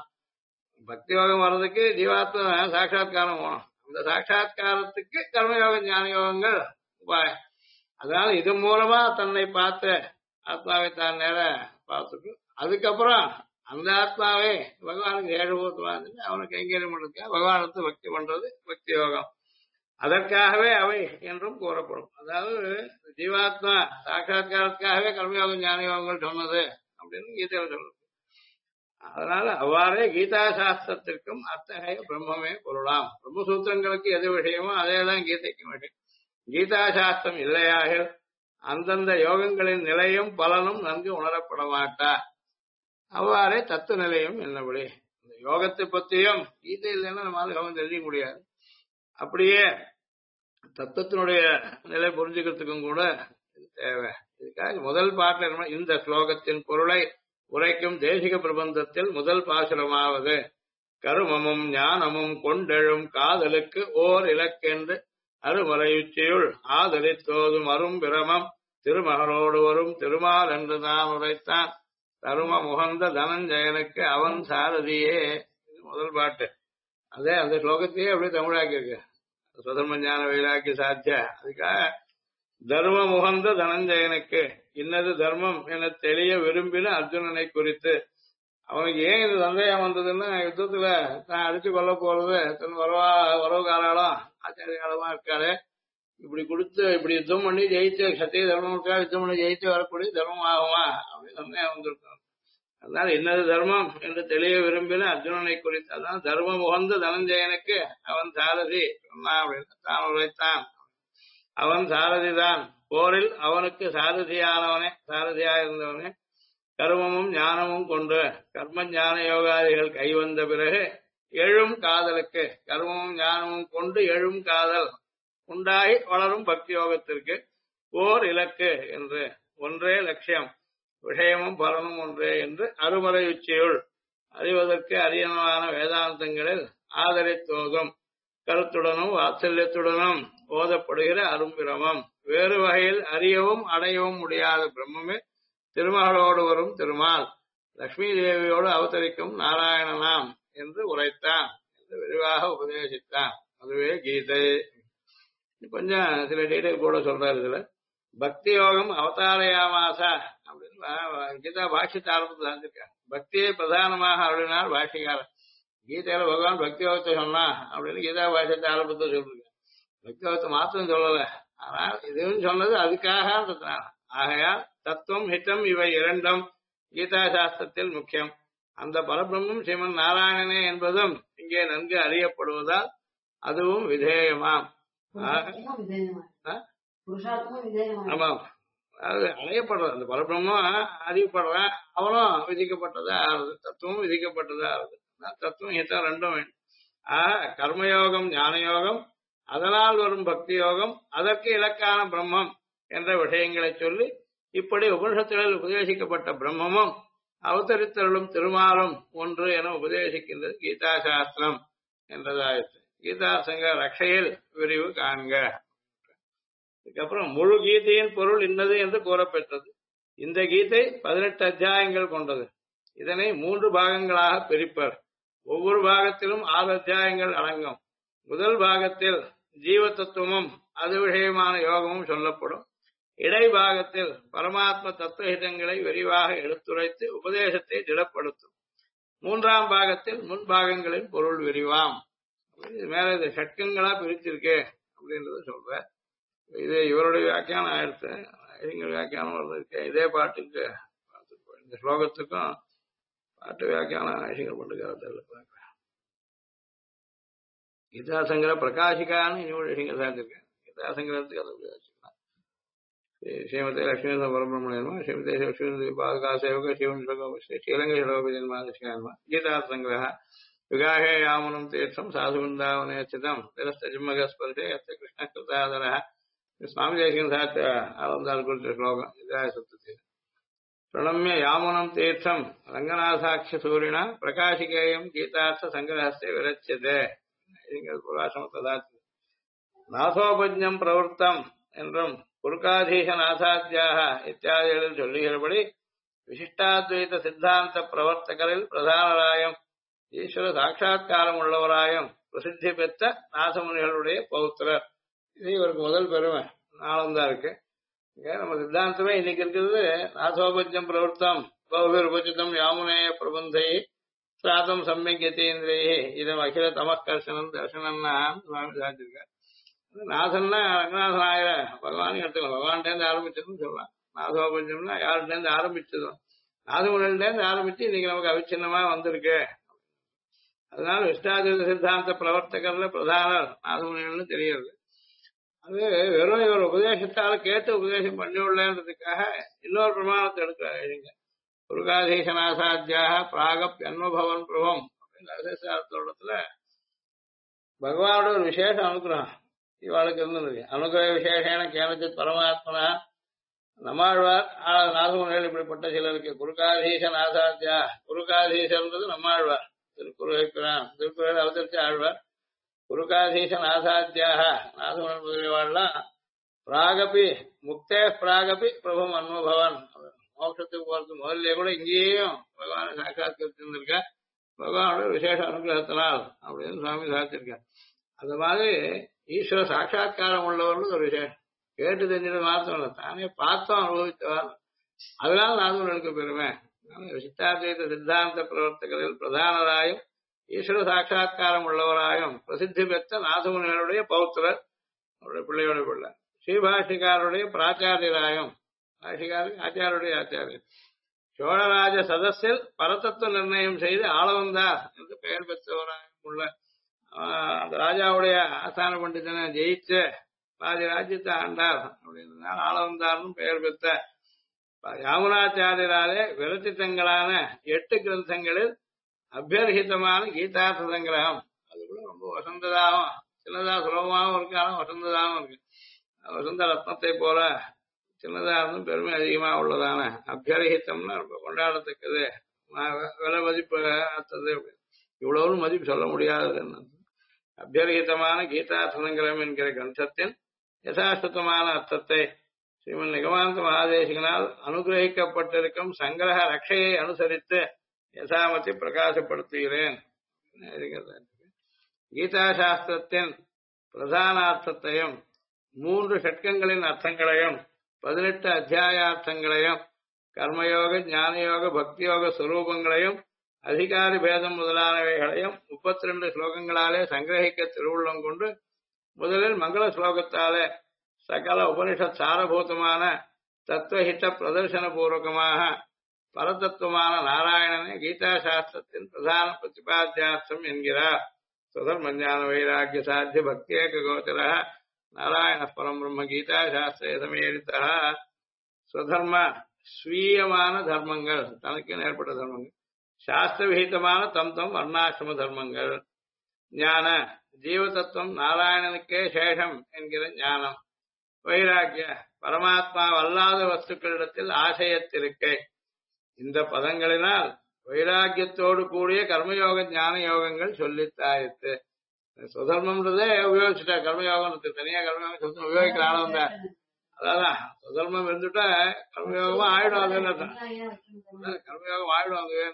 பக்தி யோகம் வர்றதுக்கு ஜீவாத்மா சாட்சா்காரம் போகணும். அந்த சாட்சா்காரத்துக்கு கர்மயோக ஞான யோகங்கள் உபாயம். அதனால இது மூலமா தன்னை பார்த்து ஆத்மாவை தான் நேர பார்த்துட்டு அதுக்கப்புறம் அந்த ஆத்மாவே பகவானுக்கு ஏழுபூத்தமா இருந்து அவனுக்கு கைங்கரியம் பண்றதுக்காக பகவானுக்கு பக்தி பண்றது பக்தி யோகம். அதற்காகவே அவை என்றும் கூறப்படும். அதாவது ஜீவாத்மா சாட்சா்காரத்துக்காகவே கர்மயோகம் ஞான யோகங்கள் சொன்னது அப்படின்னு கீதையில சொல்றது. அதனால அவ்வாறே கீதா சாஸ்திரத்திற்கும் அத்தகைய பிரம்மமே பொருளாம். பிரம்மசூத்திரங்களுக்கு எது விஷயமோ அதேதான் கீதைக்கு விஷயம். கீதா சாஸ்திரம் இல்லையாக அந்தந்த யோகங்களின் நிலையும் பலனும் நன்கு உணரப்பட மாட்டா. அவ்வாறே தத்துவ நிலையும் என்னபடி இந்த யோகத்தை பற்றியும் கீதை இல்லைன்னா நம்மளால யோகம் தெரிஞ்சிக்க முடியாது. அப்படியே தத்துவத்தினுடைய நிலை புரிஞ்சுக்கிறதுக்கும் கூட இது தேவை. இதுக்காக முதல் பாட்டுல இந்த ஸ்லோகத்தின் பொருளை உரைக்கும் தேசிக பிரபந்தத்தில் முதல் பாசுரமாவது கருமமும் ஞானமும் கொண்டெழும் காதலுக்கு ஓர் இலக்கென்று அருமறையுச்சியுள் ஆதரித்தோதும் அரும் பிரமம் திருமகளோடு வரும் திருமால் என்று தான் உரைத்தான் தரும முகந்த தனஞ்சயனுக்கு அவன் சாரதியே. இது முதல் பாட்டு. அதே அந்த ஸ்லோகத்தையே அப்படியே தமிழாக்கி இருக்கு. சுதர்ம ஞான வைராக்கிய சாத்திய. அதுக்காக தர்ம முகந்த தனஞ்சயனுக்கு இன்னது தர்மம் என தெளிய விரும்பின அர்ஜுனனை குறித்து அவனுக்கு ஏன் இது சந்தேகம் வந்ததுன்னா யுத்தத்துல தான் அடிச்சு கொல்ல போறது தன் உறவு காலம் ஆச்சாரிய காலமா இருக்காரு. இப்படி கொடுத்து இப்படி யுத்தம் பண்ணி ஜெயிச்சு சத்திய தர்மம் யுத்தம் பண்ணி ஜெயிச்சு வரக்கூடிய தர்மம் ஆகுமா அப்படின்னு சந்தேகம் வந்திருக்கும். அதனால இன்னது தர்மம் என்று தெளிய விரும்பின அர்ஜுனனை குறித்து அதான் தர்ம முகந்த தனஞ்சயனுக்கு அவன் சாரதி சொன்னா அப்படின்னு தான் உரைத்தான். அவன் சாரதிதான். போரில் அவனுக்கு சாரதியானவனே சாரதியா இருந்தவனே கர்மமும் ஞானமும் கொண்டு கர்ம ஞான யோகாதிகள் கைவந்த பிறகு எழும் காதலுக்கு கர்மமும் ஞானமும் கொண்டு எழும் காதல் உண்டாகி வளரும் பக்தி யோகத்திற்கு ஓர் இலக்கு என்று ஒன்றே லட்சியம் விஷயமும் பலனும் ஒன்றே என்று அருமறை உச்சியுள் அறிவதற்கு அரியமான வேதாந்தங்களில் ஆதரித்தோதும் கருத்துடனும் வாத்சல்யத்துடனும் ஓதப்படுகிற அரும்பிரமம் வேறு வகையில் அறியவும் அடையவும் முடியாத பிரம்மமே திருமகளோடு வரும் திருமால் லட்சுமி தேவியோடு அவதரிக்கும் நாராயணனாம் என்று உரைத்தான் என்று விரிவாக உபதேசித்தான். அதுவே கீதை. கொஞ்சம் சில டீடைல் கூட சொல்றாரு. இதுல பக்தி யோகம் அவதாரயாமாசா அப்படின்னு கீதா பாஷ்யத்தை ஆரம்பத்தில் இருந்திருக்காங்க. பக்தியை பிரதானமாக அப்படின்னார் பாஷ்யக்காரர். கீதையில பகவான் பக்தி யோகத்தை சொன்னா அப்படின்னு கீதா பாஷ்யத்தை ஆரம்பத்தை சொல்லிருக்காங்க. பக்தி யோகத்தை மாத்திரம் சொல்லல, ஆனால் இதுவும் சொன்னது அதுக்காக. ஆகையால் தத்துவம் ஹிதம் இவை இரண்டும் கீதா சாஸ்திரத்தில் முக்கியம். அந்த பரபிரம்மம் ஸ்ரீமன் நாராயணனே என்பதும் இங்கே நன்கு அறியப்படுவதால் அதுவும் விதேயமாம். ஆமாம், அது அடையப்படுறது. அந்த பரபிரம்மம் அறியப்படுறான், அவனும் விதிக்கப்பட்டதா ஆகுது, தத்துவம் விதிக்கப்பட்டதா ஆகுது. தத்துவம் ஹிதம் ரெண்டும் வேண்டும். கர்மயோகம் ஞான யோகம் அதனால் வரும் பக்தி யோகம் அதற்கு இலக்கான பிரம்மம் என்ற விஷயங்களை சொல்லி இப்படி உபனிஷத்துகளில் உபதேசிக்கப்பட்ட பிரம்மமும் அவதரித்தருளும் திருமாலும் ஒன்று என உபதேசிக்கின்றது கீதா சாஸ்திரம் என்றதாயிற்று. கீதா சங்க ரக்ஷையில் விரிவு காண்க. இதுக்கப்புறம் முழு கீதையின் பொருள் இன்னது என்று கூறப்பெற்றது. இந்த கீதை 18 அத்தியாயங்கள் கொண்டது. இதனை 3 பாகங்களாக பிரிப்பர். ஒவ்வொரு பாகத்திலும் 6 அத்தியாயங்கள் அடங்கும். முதல் பாகத்தில் ஜீவ தத்துவமும் அது விஷயமான யோகமும் சொல்லப்படும். இடைபாகத்தில் பரமாத்ம தத்துவஹிதங்களை விரிவாக எடுத்துரைத்து உபதேசத்தை திடப்படுத்தும். 3ஆம் பாகத்தில் முன்பாகங்களின் பொருள் விரிவாம். மேல இது ஷட்கங்களா பிரிச்சிருக்கே அப்படின்றத சொல்ற. இது இவருடைய வியாக்கியானம் ஆயிடுச்சு. எங்கள் வியாக்கியானம் வந்திருக்கு. இதே பாட்டுக்கு இந்த ஸ்லோகத்துக்கும் பாட்டு வியாக்கியானம் ஐசிங்கர் பண்ணுறாரு. கீதாசங்கர பிரகாசிக்கான்னு இனிமொழி ஐசிங்கர் சாதிச்சிருக்கேன். கீதாசங்கரத்துக்கு அதை வச்சுக்கலாம். ஸ்ரீமதி லட்சுமி பரபிரமணியன்மா ஸ்ரீமதி லட்சுமி பாதுகா சேவக ஸ்ரீலங்கை சிவகோபஜன்மா கீதாசங்கிரக விகாகே யாமுனம் தீர்த்தம் சாதுவృందావనే స్థితం తిరస్తజిమ్మగస్పర్శే యత్ర కృష్ణ కృతాదర. స్వామి దేశికన్ సాహిత్య ఆనందాలు గురించిన శ్లోకం. ఇదాయ సప్తతి ప్రణమ్య యామునం తీర్థం రంగనాథాఖ్య సూర్యణ ప్రకాశికేయం గీతార్థ సంగ్రహస్తే విరచ్యతే. நாசோபஜ்ஞம் பிரவருத்தம் என்றும் குருகாதீசநாசாத்தியாக இத்தியாதிகளில் சொல்லுகிறபடி விசிஷ்டாத்வைத சித்தாந்த பிரவர்த்தகரில் பிரதானராயும் ஈஸ்வர சாட்சா்காரம் உள்ளவராயும் பிரசித்தி பெற்ற நாசமுனிகளுடைய பௌத்திரர். இது இவருக்கு முதல் பெருமை. நாளந்தா இருக்கு. நம்ம சித்தாந்தமே இன்னைக்கு இருக்கிறது நாசோபஜ்ஞம் பிரவருத்தம் பௌபிருபச்சிதம் யாமுனேய பிரபந்தை சாதம் சம்யகேந்திரியே இதம் அகில தமஸ்கர்ஷனம் தர்சனம்னா சுவாமி சாதிச்சிருக்கார். நாசன்னா ரங்கநாதன் ஆயிர பகவான் எடுத்துக்கலாம். பகவான்கிட்ட இருந்து ஆரம்பிச்சதுன்னு சொல்லலாம். நாசோபஞ்சம்னா யார்கிட்ட இருந்து ஆரம்பிச்சதும் நாதமுனிலிருந்து ஆரம்பிச்சு இன்னைக்கு நமக்கு அவிச்சின்னமா வந்திருக்கு. அதனால விசிஷ்டாத்வைத சித்தாந்த பிரவர்த்தகர்ல பிரதானர் நாதமுனிகள்னு தெரியுது. அது வெறும் இவர் உபதேசத்தால கேட்டு உபதேசம் பண்ணியுள்ளேன்றதுக்காக இன்னொரு பிரமாணத்தை எடுக்கிறாங்க. குருகாதீசனாசாத்தியாக பிராகப்யன்மபவன் பிரபம் அப்படின்னு அசேசாரத்தோடத்துல பகவானோட ஒரு விசேஷ அனுகிரகம் இவாளுக்கு இருந்தது. அனுகிரக விசேஷன கேனச்சித் பரமாத்மனா நம்மாழ்வார் நாதமுனிகள் இப்படிப்பட்ட சிலருக்கு குருகாதீசன் ஆசாத்தியா. குருகாதீசன்றது நம்மாழ்வார் திருக்குறள் திருக்குறள் அவதரிச்ச ஆழ்வார். குருகாதீசன் ஆசாத்தியாக நாதமுனிகள் முதலியவாள்லாம் பிராகபி முக்தே பிராகபி பிரபம் அன்மபவன். மோட்சத்துக்கு போறது முதல்ல கூட இங்கேயும் பகவானை சாட்சாத்கரிச்சிருந்திருக்க பகவானோட விசேஷ அனுகிரகத்தினால் அப்படின்னு சுவாமி சாதிச்சிருக்கார். அது மாதிரி ஈஸ்வர சாட்சா்காரம் உள்ளவர்கள் ஒரு விசேஷம். கேட்டு தெரிஞ்சது மாத்திரம் இல்லை, தானே பார்த்தோம் அனுபவித்தவார். அதனால நாதமுனிகளுக்கு பெருமை. விசிஷ்டாத்வைத சித்தாந்த பிரவர்த்தகரில் பிரதானராயும் ஈஸ்வர சாட்சா்காரம் உள்ளவராயும் பிரசித்தி பெற்ற நாதமுனிகளுடைய பௌத்திரர், அவருடைய பிள்ளையோட பிள்ளை. ஸ்ரீபாஷிகாருடைய பிராச்சாரியராயும் ஆச்சாரியுடைய ஆச்சாரியர் சோழராஜ சதஸில் பரதத்துவ நிர்ணயம் செய்து ஆளவந்தார் என்று பெயர் பெற்றவராயும் உள்ள அந்த ராஜாவுடைய ஆஸ்தான பண்டிதனை ஜெயிச்சு பாதி ராஜ்யத்தை ஆண்டார் அப்படின்றதுனால ஆளவந்தார்னு பெயர் பெற்ற யாமுனாச்சாரியராலே விரச்சித்தங்களான 8 கிரந்தங்களில் அபியர்ஹிதமான கீதார்த்த சங்கிரகம். அது கூட ரொம்ப வசந்ததாகவும் சின்னதா சுலபமாகவும் இருக்கு, ஆனால் வசந்ததாகவும் இருக்கு. வசந்த ரத்னத்தை போல சின்னதா இருந்தும் பெருமை அதிகமாக உள்ளதான அபியர்ஹிதம்னா ரொம்ப கொண்டாடத்தக்கது, விலை மதிப்பு அத்தது. இவ்வளவு மதிப்பு சொல்ல முடியாதது. அபியர்ஹிதமான கீதார்த்த சங்கிரகம் என்கிற கிரந்தத்தின் யதாஸ்தமான அர்த்தத்தை ஸ்ரீமன் நிகமாந்த மகாதேசிகனால் அனுகிரகிக்கப்பட்டிருக்கும் சங்கிரக ரட்சையை அனுசரித்து யதாமதி பிரகாசப்படுத்துகிறேன். கீதா சாஸ்திரத்தின் பிரதானார்த்தத்தையும் 3 ஷட்கங்களின் அர்த்தங்களையும் 18 அத்தியாயார்த்தங்களையும் கர்மயோக ஞானயோக பக்தியோக சுரூபங்களையும் அதிகாரி பேதம் முதலானவைகளையும் 32 ஸ்லோகங்களாலே சங்கிரகிக்க திருவுள்ளம் கொண்டு முதலில் மங்கள ஸ்லோகத்தாலே சகல உபனிஷத் சாரபூதமான தத்துவஹித பிரதர்சன பூர்வகமாக பரதத்துவமான நாராயணனை கீதா சாஸ்திரத்தின் பிரதான பிரதிபாத்தியார்த்தம் என்கிறார். சுதர்மஞான வைராக்கிய சாத்திய பக்தியேக கோச்சர நாராயண பரம் பிரம்ம கீதா சாஸ்திரே சமேரித்தா. சுதர்ம ஸ்வீயமான தர்மங்கள், தனக்கு ஏற்பட்ட தர்மங்கள், சாஸ்திர விகிதமான தம் வர்ணாசிரம தர்மங்கள், ஞான ஜீவ தத்துவம் நாராயணனுக்கே சேஷம் என்கிற ஞானம், வைராக்கிய பரமாத்மா அல்லாத வஸ்துக்களிடத்தில் ஆசையத்திருக்கை. இந்த பதங்களினால் வைராக்கியத்தோடு கூடிய கர்மயோக ஞான யோகங்கள் சொல்லித்தாயிற்று. சுதர்மம்ன்றதே உபயோகிச்சுட்டா, கர்மயோகம் தனியா கர்மயோகம் சொல்லி உபயோகிக்கிற ஆனந்த அதான் சுதர்மம் இருந்துட்டா கர்மயோகமா ஆயிடும். அது கர்மயோகம் ஆயிடும். அது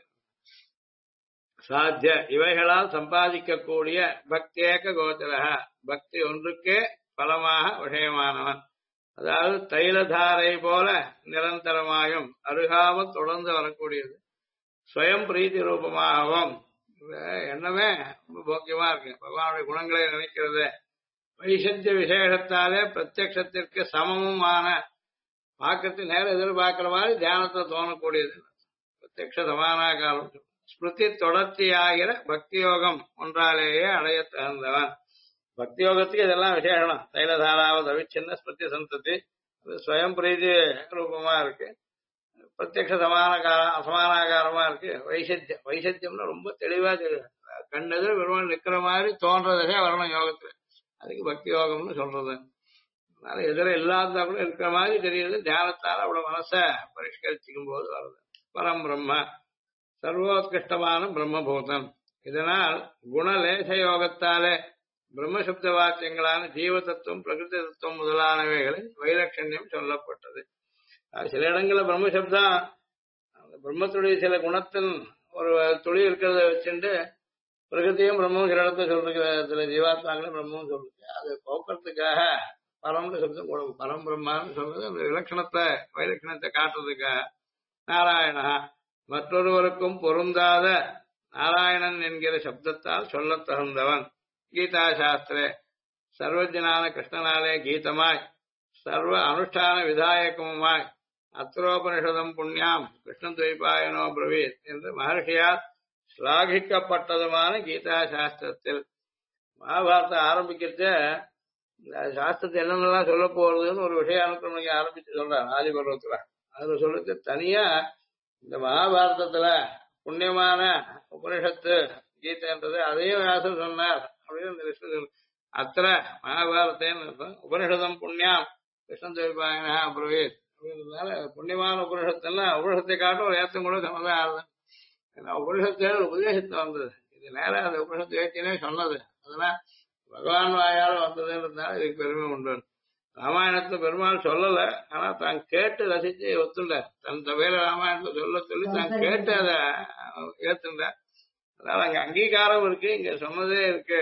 சாத்திய இவைகளால் சம்பாதிக்கக்கூடிய பக்தியேக கோச்சர, பக்தி ஒன்றுக்கே பலமாக விஷயமானவன். அதாவது தைலதாரை போல நிரந்தரமாயும் அருகாமல் தொடர்ந்து வரக்கூடியது. ஸ்வயம் பிரீத்தி ரூபமாகவும் எண்ணமே ரொம்ப போக்கியமா இருக்கு. பகவானுடைய குணங்களை நினைக்கிறது. வைசத்திய விசேஷத்தாலே பிரத்யக்ஷத்திற்கு சமமுமான பார்க்கறது நேரம் எதிர்பார்க்கிற மாதிரி தியானத்தை தோணக்கூடியது. பிரத்யக்ஷ சமானாகாரம் ஸ்மிருதி தொடர்ச்சியாகிற பக்தி யோகம் ஒன்றாலேயே அடைய தகுந்தவன். பக்தி யோகத்துக்கு இதெல்லாம் விசேஷம். தைலதாராவது அவிச்சின்ன ஸ்மிருதி சந்ததி, அது ஸ்வயம் பிரீதி ரூபமா இருக்கு. பிரத்யக்ஷ சமானாகாரமா இருக்கு. வைசத்தியம்னா ரொம்ப தெளிவா தெரியும். கண்டதில் வெறும் நிக்கிற மாதிரி தோன்றதே வரணும் யோகத்துல. அதுக்கு பக்தி யோகம்னு சொல்றது. அதனால எதிர இல்லாத கூட இருக்கிற மாதிரி தெரியுது. தியானத்தால் அவ்வளவு மனசை பரிஷ்கரிச்சுக்கும் போது வருது. பரம் பிரம்ம சர்வோத்கிருஷ்டமான பிரம்மபூதம். இதனால் குணலேச யோகத்தாலே பிரம்மசப்த வாக்கியங்களான ஜீவ தத்துவம் பிரகிருதி தத்துவம் முதலானவைகளின் வைலட்சண்யம் சொல்லப்பட்டது. சில இடங்களில் பிரம்மசப்தம் பிரம்மத்துடைய சில குணத்தின் ஒரு துளி இருக்கிறத வச்சுட்டு பிரகிருதியும் பிரம்மம் சில இடத்துல சொல்றதுக்கு, சில ஜீவாத்மாக்களும் பிரம்மம் சொல்றது. அது போக்குறதுக்காக பரம்பரை சப்தம் பரம் பிரம்மான்னு சொல்றது அந்த விலட்சணத்தை வைலட்சணத்தை காட்டுறதுக்காக. நாராயணா மற்றொருவருக்கும் பொருந்தாத நாராயணன் என்கிற சப்தத்தால் சொல்லத் தகுந்தவன். கீதா சாஸ்திரே சர்வஜனான கிருஷ்ணனாலே கீதமாய் சர்வ அனுஷ்டான விதாயகமுமாய் அத்திரோபனிஷதம் புண்ணியாம் கிருஷ்ண துவைபாயனோ பிரவீத் என்று மகர்ஷியால் ஸ்லாகிக்கப்பட்டதுமான கீதா சாஸ்திரத்தில் மகாபாரதம் ஆரம்பிக்கிறத இந்த சாஸ்திரத்தை என்னென்னலாம் சொல்ல போறதுன்னு ஒரு விஷய அனுப்பிச்சு ஆரம்பிச்சு சொல்றார் ஆதி பருவத்துல. அதுல சொல்றது தனியா இந்த மகாபாரதத்துல புண்ணியமான உபனிஷத்து கீதைன்றது அதையும் வியாசர் சொன்னார் அப்படின்னு இந்த விஷயம் அத்திர மகாபாரதேன்னு உபனிஷதம் புண்ணியம் கிருஷ்ண துவைபாயனா பிரவீத் அப்படின்றதுனால புண்ணியமான உபனிஷத்தெல்லாம் உபனிஷத்தை காட்டும் ஒரு ஏத்தம் கூட சொன்னதான் ஆகுது. ஏன்னா உபனிஷத்து உபதேசத்தை வந்தது, இது நேரம் அந்த உபனிஷத்து ஏற்கனவே சொன்னது, அதெல்லாம் பகவான் வாயால் வந்ததுன்றதுனால இதுக்கு பெருமை உண்டு. ராமாயணத்தை பெருமாள் சொல்லல, ஆனா தான் கேட்டு ரசிச்சு ஒத்துண்டார். தன் தவையில ராமாயணத்தை சொல்ல சொல்லி தான் கேட்டு அதை ஏத்துண்டார். அதனால அங்க அங்கீகாரம் இருக்கு, இங்க சொன்னதே இருக்கு.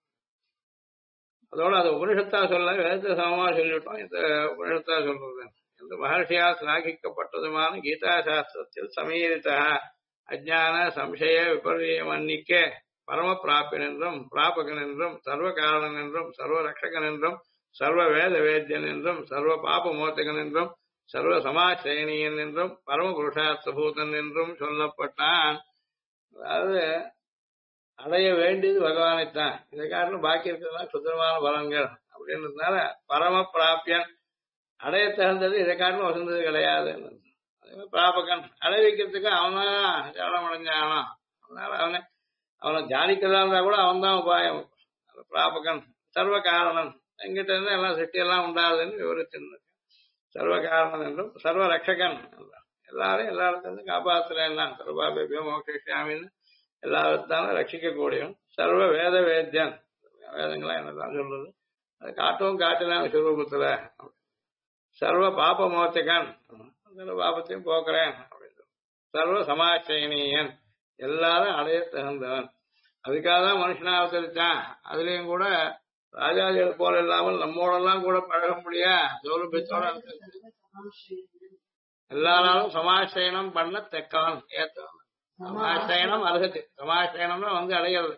அதோட அது உபனிஷத்தா சொல்ல வேதத்தை சமமா சொல்லிவிட்டோம், இந்த உபனிஷத்தா சொல்றது இந்த மகர்ஷியால் சிலாகிக்கப்பட்டதுமான கீதா சாஸ்திரத்தில் சமீரிதா அஜான சம்சய விபரிய மன்னிக்க பரம பிராப்பின் என்றும் பிராபகன் என்றும் சர்வ காரணன் என்றும் சர்வ ரட்சகன் என்றும் சர்வ வேத வேத்யன் என்றும் சர்வ பாப மோச்சகன் என்றும் சர்வ சமாசேனியன் என்றும் பரம புருஷார்த்தபூதன் என்றும் சொல்லப்பட்டான். அதாவது அடைய வேண்டியது பகவானைத்தான், இதை காரணம் பாக்கி இருக்கிறதுலாம் சுத்தமான பலன்கள் அப்படின்றதுனால பரம பிராப்பியன் அடைய தகுந்தது, இதை காரணம் வசந்தது கிடையாது. பிராபகன் அடை வைக்கிறதுக்கு அவன்தான் ஜலம் அடைஞ்சானோ, அதனால அவனை தியானிக்கிறதா இருந்தா கூட அவன் தான் உபாயம். பிராபகன் சர்வ காரணன், எங்கிட்ட இருந்து எல்லாம் சிட்டியெல்லாம் உண்டாதுன்னு விவரிச்சிருந்தது. சர்வ காரணன் என்றும் சர்வ ரட்சகன், எல்லாரும் எல்லாருக்கும் காப்பாத்துறேன், சர்வாபியோ மோக்ஷாமின்னு எல்லாத்தாலும் ரட்சிக்க கூடியவன். சர்வ வேத வேத்யன், வேதங்களாம் என்னதான் சொல்றது, அது காட்டவும் காட்டினான் சுரூபத்துல. சர்வ பாப மோச்சகன், பாபத்தையும் போக்குறேன் அப்படின்னு. சர்வ சமாசேனியன், எல்லாரும் அடைய தகுந்தவன். அதுக்காக தான் மனுஷனா அவதரிச்சான். அதுலயும் கூட ராஜாதிகள் போல இல்லாமல் நம்மோடெல்லாம் கூட பழக முடியா சௌலபியத்தோட எல்லாராலும் சமாசயனம் பண்ண தெக்கவன் ஏத்தவன். சமாசயனம் அருகத்து, சமாசயனம்னா வந்து அடைகிறது.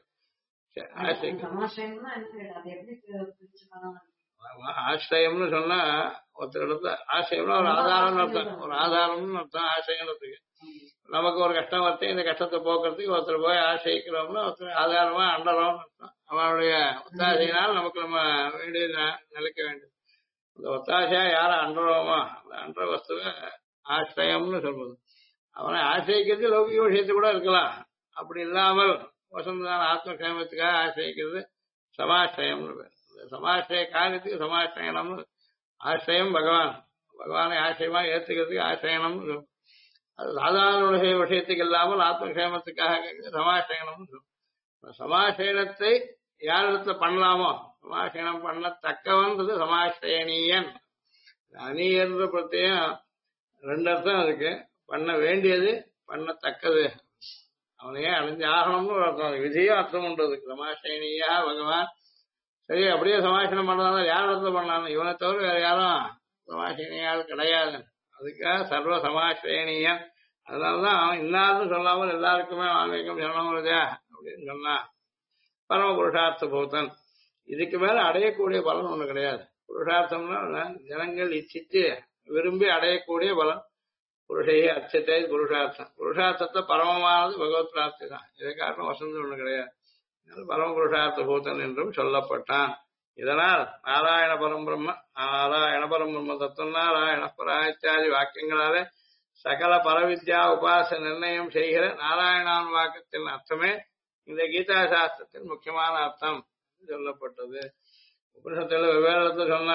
ஆசிரியம்னு சொன்னா ஒருத்தர் இடத்துல ஆசிரியம்னா ஒரு ஆதாரம்னு அர்த்தம், ஒரு ஆதாரம்னு அர்த்தம் ஆசிரியங்கிறதுக்கு. நமக்கு ஒரு கஷ்டம் வருது, இந்த கஷ்டத்தை போக்குறதுக்கு ஒருத்தர் போய் ஆசிரிக்கிறோம்னா ஒருத்தர் ஆதாரமா அண்டறோம்னு அர்த்தம். அவனுடைய ஒத்தாசையினால் நமக்கு நம்ம வேண்டியது நிலைக்க வேண்டியது. அந்த ஒத்தாசையா யார அண்டறோமோ அந்த அன்ற வஸ்துவ ஆசிரியம்னு சொல்றது. அவனை ஆசிரிக்கிறது லௌகிக விஷயத்து கூட இருக்கலாம், அப்படி இல்லாமல் வசந்ததான ஆத்மக்ஷேமத்துக்காக ஆசிரிக்கிறது சமாசிரயம்னு பேர். சமாசிரிய காரியத்துக்கு சமாசிரயணம்னு, ஆசிரியம் பகவான், பகவானை ஆசிரியமா ஏத்துக்கிறதுக்கு ஆசிரியனம்னு சொல்லும். அது சாதாரண விஷயத்துக்கு இல்லாமல் ஆத்மக்ஷேமத்துக்காக சமாசயனம்னு சொல்லும். சமாசயனத்தை யாரிடத்துல பண்ணலாமோ, சமாசயனம் பண்ணத்தக்கவன்றது சமாசயனீயன். அணியன்ற பிரத்யம் ரெண்டு அர்த்தம் அதுக்கு. பண்ண வேண்டியது, பண்ணத்தக்கது, அவனையே அழிஞ்சு ஆகணும்னு ஒரு அர்த்தம். விதியும் அர்த்தம் உண்டதுக்கு. சமாசயனியா பகவான். சரி, அப்படியே சமாசனம் பண்றதா யார் இடத்துல பண்ணலாம், இவனை தவிர வேற யாரும் சமாசனியால் கிடையாது. அதுக்காக சர்வ சமாசேனியன். அதனாலதான் அவன் இன்னார்னு சொல்லாமல் எல்லாருக்குமே ஆன்மீகம் சொல்லணும்தா அப்படின்னு சொன்னான். பரம புருஷார்த்த பூத்தன். இதுக்கு மேல அடையக்கூடிய பலன் ஒண்ணு கிடையாது. புருஷார்த்தம்னா ஜனங்கள் இச்சித்து விரும்பி அடையக்கூடிய பலன். புருஷையே அச்சத்தை புருஷார்த்தம். புருஷார்த்தத்தை பரமமானது பகவத் பிராப்தி தான். இதை காரணம் வசந்தம் ஒண்ணு கிடையாது. பரம புருஷார்த்த பூத்தன் என்றும் சொல்லப்பட்டான். இதனால் நாராயண பரம்பிரம்ம, நாராயண பரம்பிரம்ம தத்துவம், நாராயண பராச்சாரி வாக்கியங்களாலே சகல பரவித்யா உபாச நிர்ணயம் செய்கிற நாராயணான் வாக்கத்தின் அர்த்தமே இந்த கீதா சாஸ்திரத்தின் முக்கியமான அர்த்தம் சொல்லப்பட்டது. உபனிஷத்துல வெவ்வேறு இடத்துல சொன்ன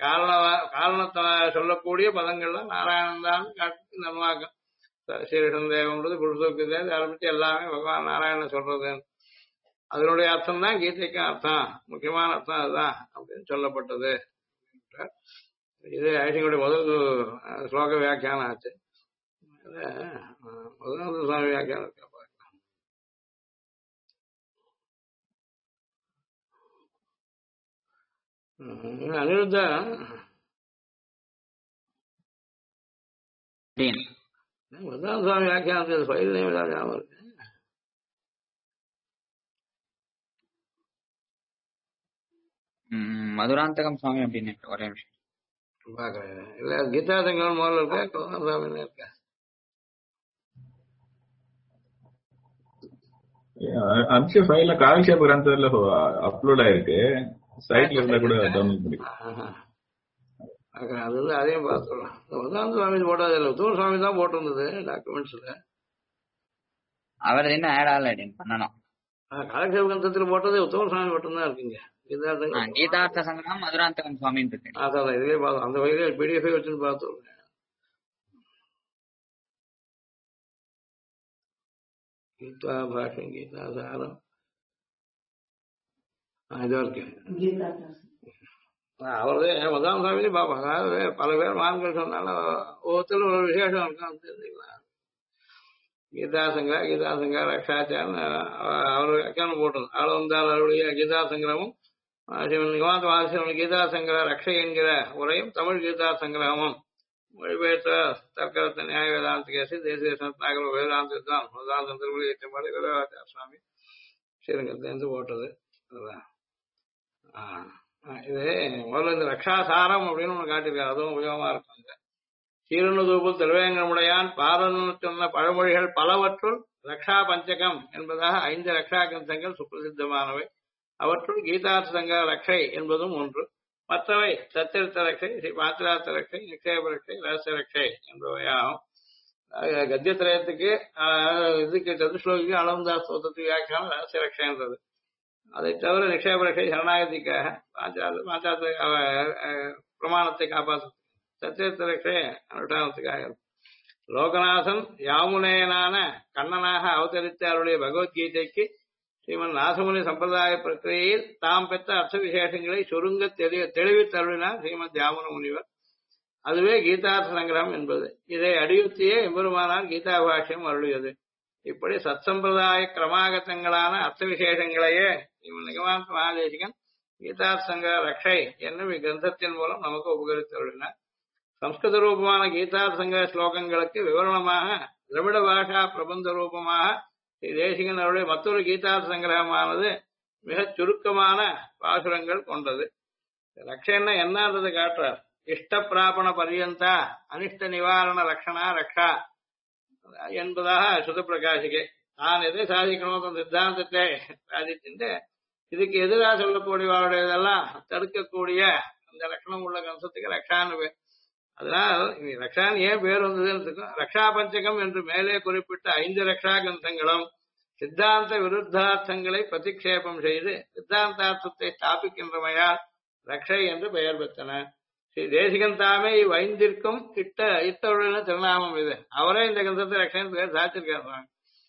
காரணத்தை சொல்லக்கூடிய பதங்கள்லாம் நாராயணன் தான் காட்டு நன்வாக்கம். ஸ்ரீகிருஷ்ணன் தேவன்றது புருஷோக்தி ஆரம்பிச்சு எல்லாமே பகவான் நாராயணன் சொல்றது. அதனுடைய அர்த்தம் தான் கீதைக்கும் அர்த்தம், முக்கியமான அர்த்தம் அதுதான் அப்படின்னு சொல்லப்பட்டது. இது ஐஷங்களுடைய முதல் ஸ்லோக வியாக்கியானம் ஆச்சு. முதலாவது சுவாமி வியாக்கியானம் அனிருத்தா முதலாம் சுவாமி வியாக்கியானத்தில் ஃபைல் நேம் ஏதாவது ஞாபகம் இருக்கு? மதுராந்தகம் சுவாமி அப்படின்னு ஒரே நிமிஷம். பாக்குறேன். இல்ல கீதா சங்கரம் முதல்ல இருக்கா, கோதண்டராமன் இருக்கா? அனுப்பிச்ச ஃபைல்ல காலக்ஷேப கிரந்தத்துல அப்லோட் ஆயிருக்கு. சைட்ல இருந்தா கூட டவுன்லோட் பண்ணிக்கலாம். அது வந்து அதையும் பார்த்துடலாம். உதாரண சுவாமி போட்டது இல்லை, உத்தம சுவாமி தான் போட்டிருந்தது டாக்குமெண்ட்ஸ்ல. அவர் இன்னும் ஆட் ஆகல பண்ணணும். காலக்ஷேப கிரந்தத்துல போட்டது உத்தம சுவாமி மட்டும்தான் இருக்குங்க. கீதார்த்த சங்கரம் மதுராந்தகம் சுவாமின்னு இருக்கு. அதான் இதுலயே பார்த்தோம், அந்த வகையில பிடிஎஃப் வச்சுன்னு பார்த்தோம். கீதா பாஷம், கீதா சாரம் இதா இருக்கு. அவரதே மதாம் சாமியிலே பார்ப்பாங்க. அதாவது பல பேர் மான்கள் சொன்னாலும் ஒவ்வொருத்தரும் ஒரு விசேஷம் இருக்கும் தெரிஞ்சுக்கலாம். கீதாசங்கரா கீதாசங்கர ரக்ஷாச்சாரன் அவர் வியாக்கியானம் போட்டது. அவள் வந்தால் அவருடைய கீதாசங்கரமும் சிவன் கீதாசங்கர ரக்ஷை என்கிற உரையும் தமிழ் கீதாசங்கரமும் மொழிபெயர்த்த தர்க்கரத்த நியாய வேதாந்த கேசி தேசிய நாகர வேதாந்த தான் வேதாந்த திருமொழி ஏற்றமாடி வீரராஜா சுவாமி ஸ்ரீரங்கத்திலிருந்து போட்டது. அதுதான் இது முதல்ல இந்த ரக்ஷாசாரம் அப்படின்னு ஒண்ணு காட்டியிருக்காரு. அதுவும் உபயோகமா இருக்கும். சீரனுதூபுல் திருவேங்கமுடையான் பாரன்னு சொன்ன பழமொழிகள் பலவற்றுள் ரக்ஷா பஞ்சகம் என்பதாக 5 ரக்ஷா கிரந்தங்கள் சுப்பிரசித்தமானவை. அவற்றுள் கீதார்த்த சங்கர ரக்ஷை என்பதும் ஒன்று. மற்றவை சத்திரத்த ரக்ஷை, ஸ்ரீ பாத்திரார்த்த ரக்ஷை, நிக்ஷேப ரக்ஷை, ரகசிய ரக்ஷை என்பவையாகும். கத்தியத்திரயத்துக்கு இதுக்கு சதுஸ்லோகிக்கு அளவந்தா ஸ்தோத்திரத்துக்கு வியாக்கியானம் ரகசிய ரக்ஷைன்றது. அதை தவிர நிக்ஷேப ரக்ஷை சரணாகதிக்காக பிரமாணத்தை காப்பாற்று சத்தியத்திரக்ஷை அனுஷ்டானத்துக்காக. லோகநாதன் யாமுனேயனான கண்ணனாக அவதரித்த அவருடைய பகவத்கீதைக்கு ஸ்ரீமன் நாசமுனி சம்பிரதாய பிரக்கிரியில் தாம் பெற்ற அர்த்த விசேஷங்களை சுருங்க தெளிவித்தருளினார் ஸ்ரீமத் யாமுன முனிவர். அதுவே கீதார்த்த சங்கிரகம் என்பது. இதை அடியுத்தியே எம்பெருமானால் கீதா பாஷ்யம் அருளியது. இப்படி சத்சம்பிரதாய கிரமாகத்தங்களான அர்த்த விசேஷங்களையே நிகமாந்த மகாதேசிகன் கீதார்த்த சங்கர ரக்ஷை என்னும் இக்கிரந்தத்தின் மூலம் நமக்கு உபகரித்தருளினார். சம்ஸ்கிருத ரூபமான கீதார்த்த சங்கர ஸ்லோகங்களுக்கு விவரணமாக திராவிட பாஷா பிரபந்த ரூபமாக ஸ்ரீ தேசிகன் அவருடைய மற்றொரு கீதார்த்த சங்கிரகமானது மிகச் சுருக்கமான பாசுரங்கள் கொண்டது. ரக்ஷன்னா என்னன்றது காட்டுறார். இஷ்ட பிராபண பரியந்தா அனிஷ்ட நிவாரண லட்சணா ரக்ஷா என்பதாக சுத பிரகாசிகை தான் எதை சாதிக்கணும் சித்தாந்தத்தை சாதிச்சுட்டு இதுக்கு எதிராக சொல்லக்கூடியவருடையதெல்லாம் தடுக்கக்கூடிய அந்த லட்சணம் உள்ள கம்சத்துக்கு ரக்ஷான்னு பேர். அதனால் ரக்ஷான் ஏன் பேர் வந்ததுன்னு ரக்ஷா பஞ்சகம் என்று மேலே குறிப்பிட்ட 5 ரக்ஷா கிரந்தங்களும் சித்தாந்த விருத்தார்த்தங்களை பிரதிக்ஷேபம் செய்து சித்தாந்தார்த்தத்தை ஸ்தாபிக்கின்றமையால் ரக்ஷை என்று பெயர் பெற்றன. ஸ்ரீ தேசிகன் தாமே இவ்வைந்திற்கும் இட்டொழின திருநாமம் இது. அவரே இந்த கிரந்தத்தை ரக்ஷன் பெயர் சாத்திருக்காரு.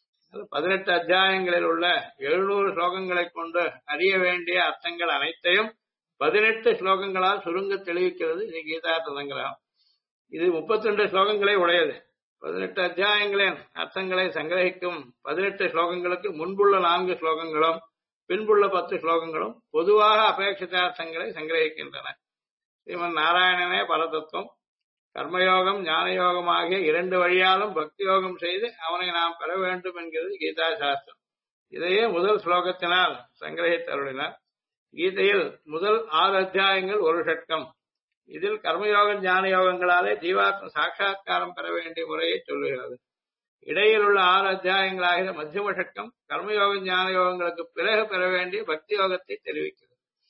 18 அத்தியாயங்களில் உள்ள 700 ஸ்லோகங்களை கொண்டு அறிய வேண்டிய அர்த்தங்கள் அனைத்தையும் 18 ஸ்லோகங்களால் சுருங்க தெளிவிக்கிறது இது கீதார்த்த சங்கிரகம். இது 32 ஸ்லோகங்களை உடையது. 18 அத்தியாயங்களின் அர்த்தங்களை சங்கிரகிக்கும் 18 ஸ்லோகங்களுக்கு முன்புள்ள 4 ஸ்லோகங்களும் பின்புள்ள 10 ஸ்லோகங்களும் பொதுவாக அபேட்சிதார்த்தங்களை சங்கிரகிக்கின்றன. ஸ்ரீமன் நாராயணனே பரதத்துவம், கர்மயோகம் ஞானயோகம் ஆகிய 2 வழியாலும் பக்தி யோகம் செய்து அவனை நாம் பெற வேண்டும் என்கிறது கீதா சாஸ்திரம். இதையே முதல் ஸ்லோகத்தினால் சங்கிரகித்தருளினார். கீதையில் முதல் 6 அத்தியாயங்கள் ஒரு ஷட்கம். இதில் கர்மயோக ஞான யோகங்களாலே ஜீவாத்ம சாட்சா்காரம் பெற வேண்டிய முறையை சொல்லுகிறது. இடையில் உள்ள 6 அத்தியாயங்களாகிற மத்தியம ஷட்கம் கர்மயோக ஞான யோகங்களுக்கு பிறகு பெற வேண்டிய பக்தி யோகத்தை தெரிவிக்கிறது.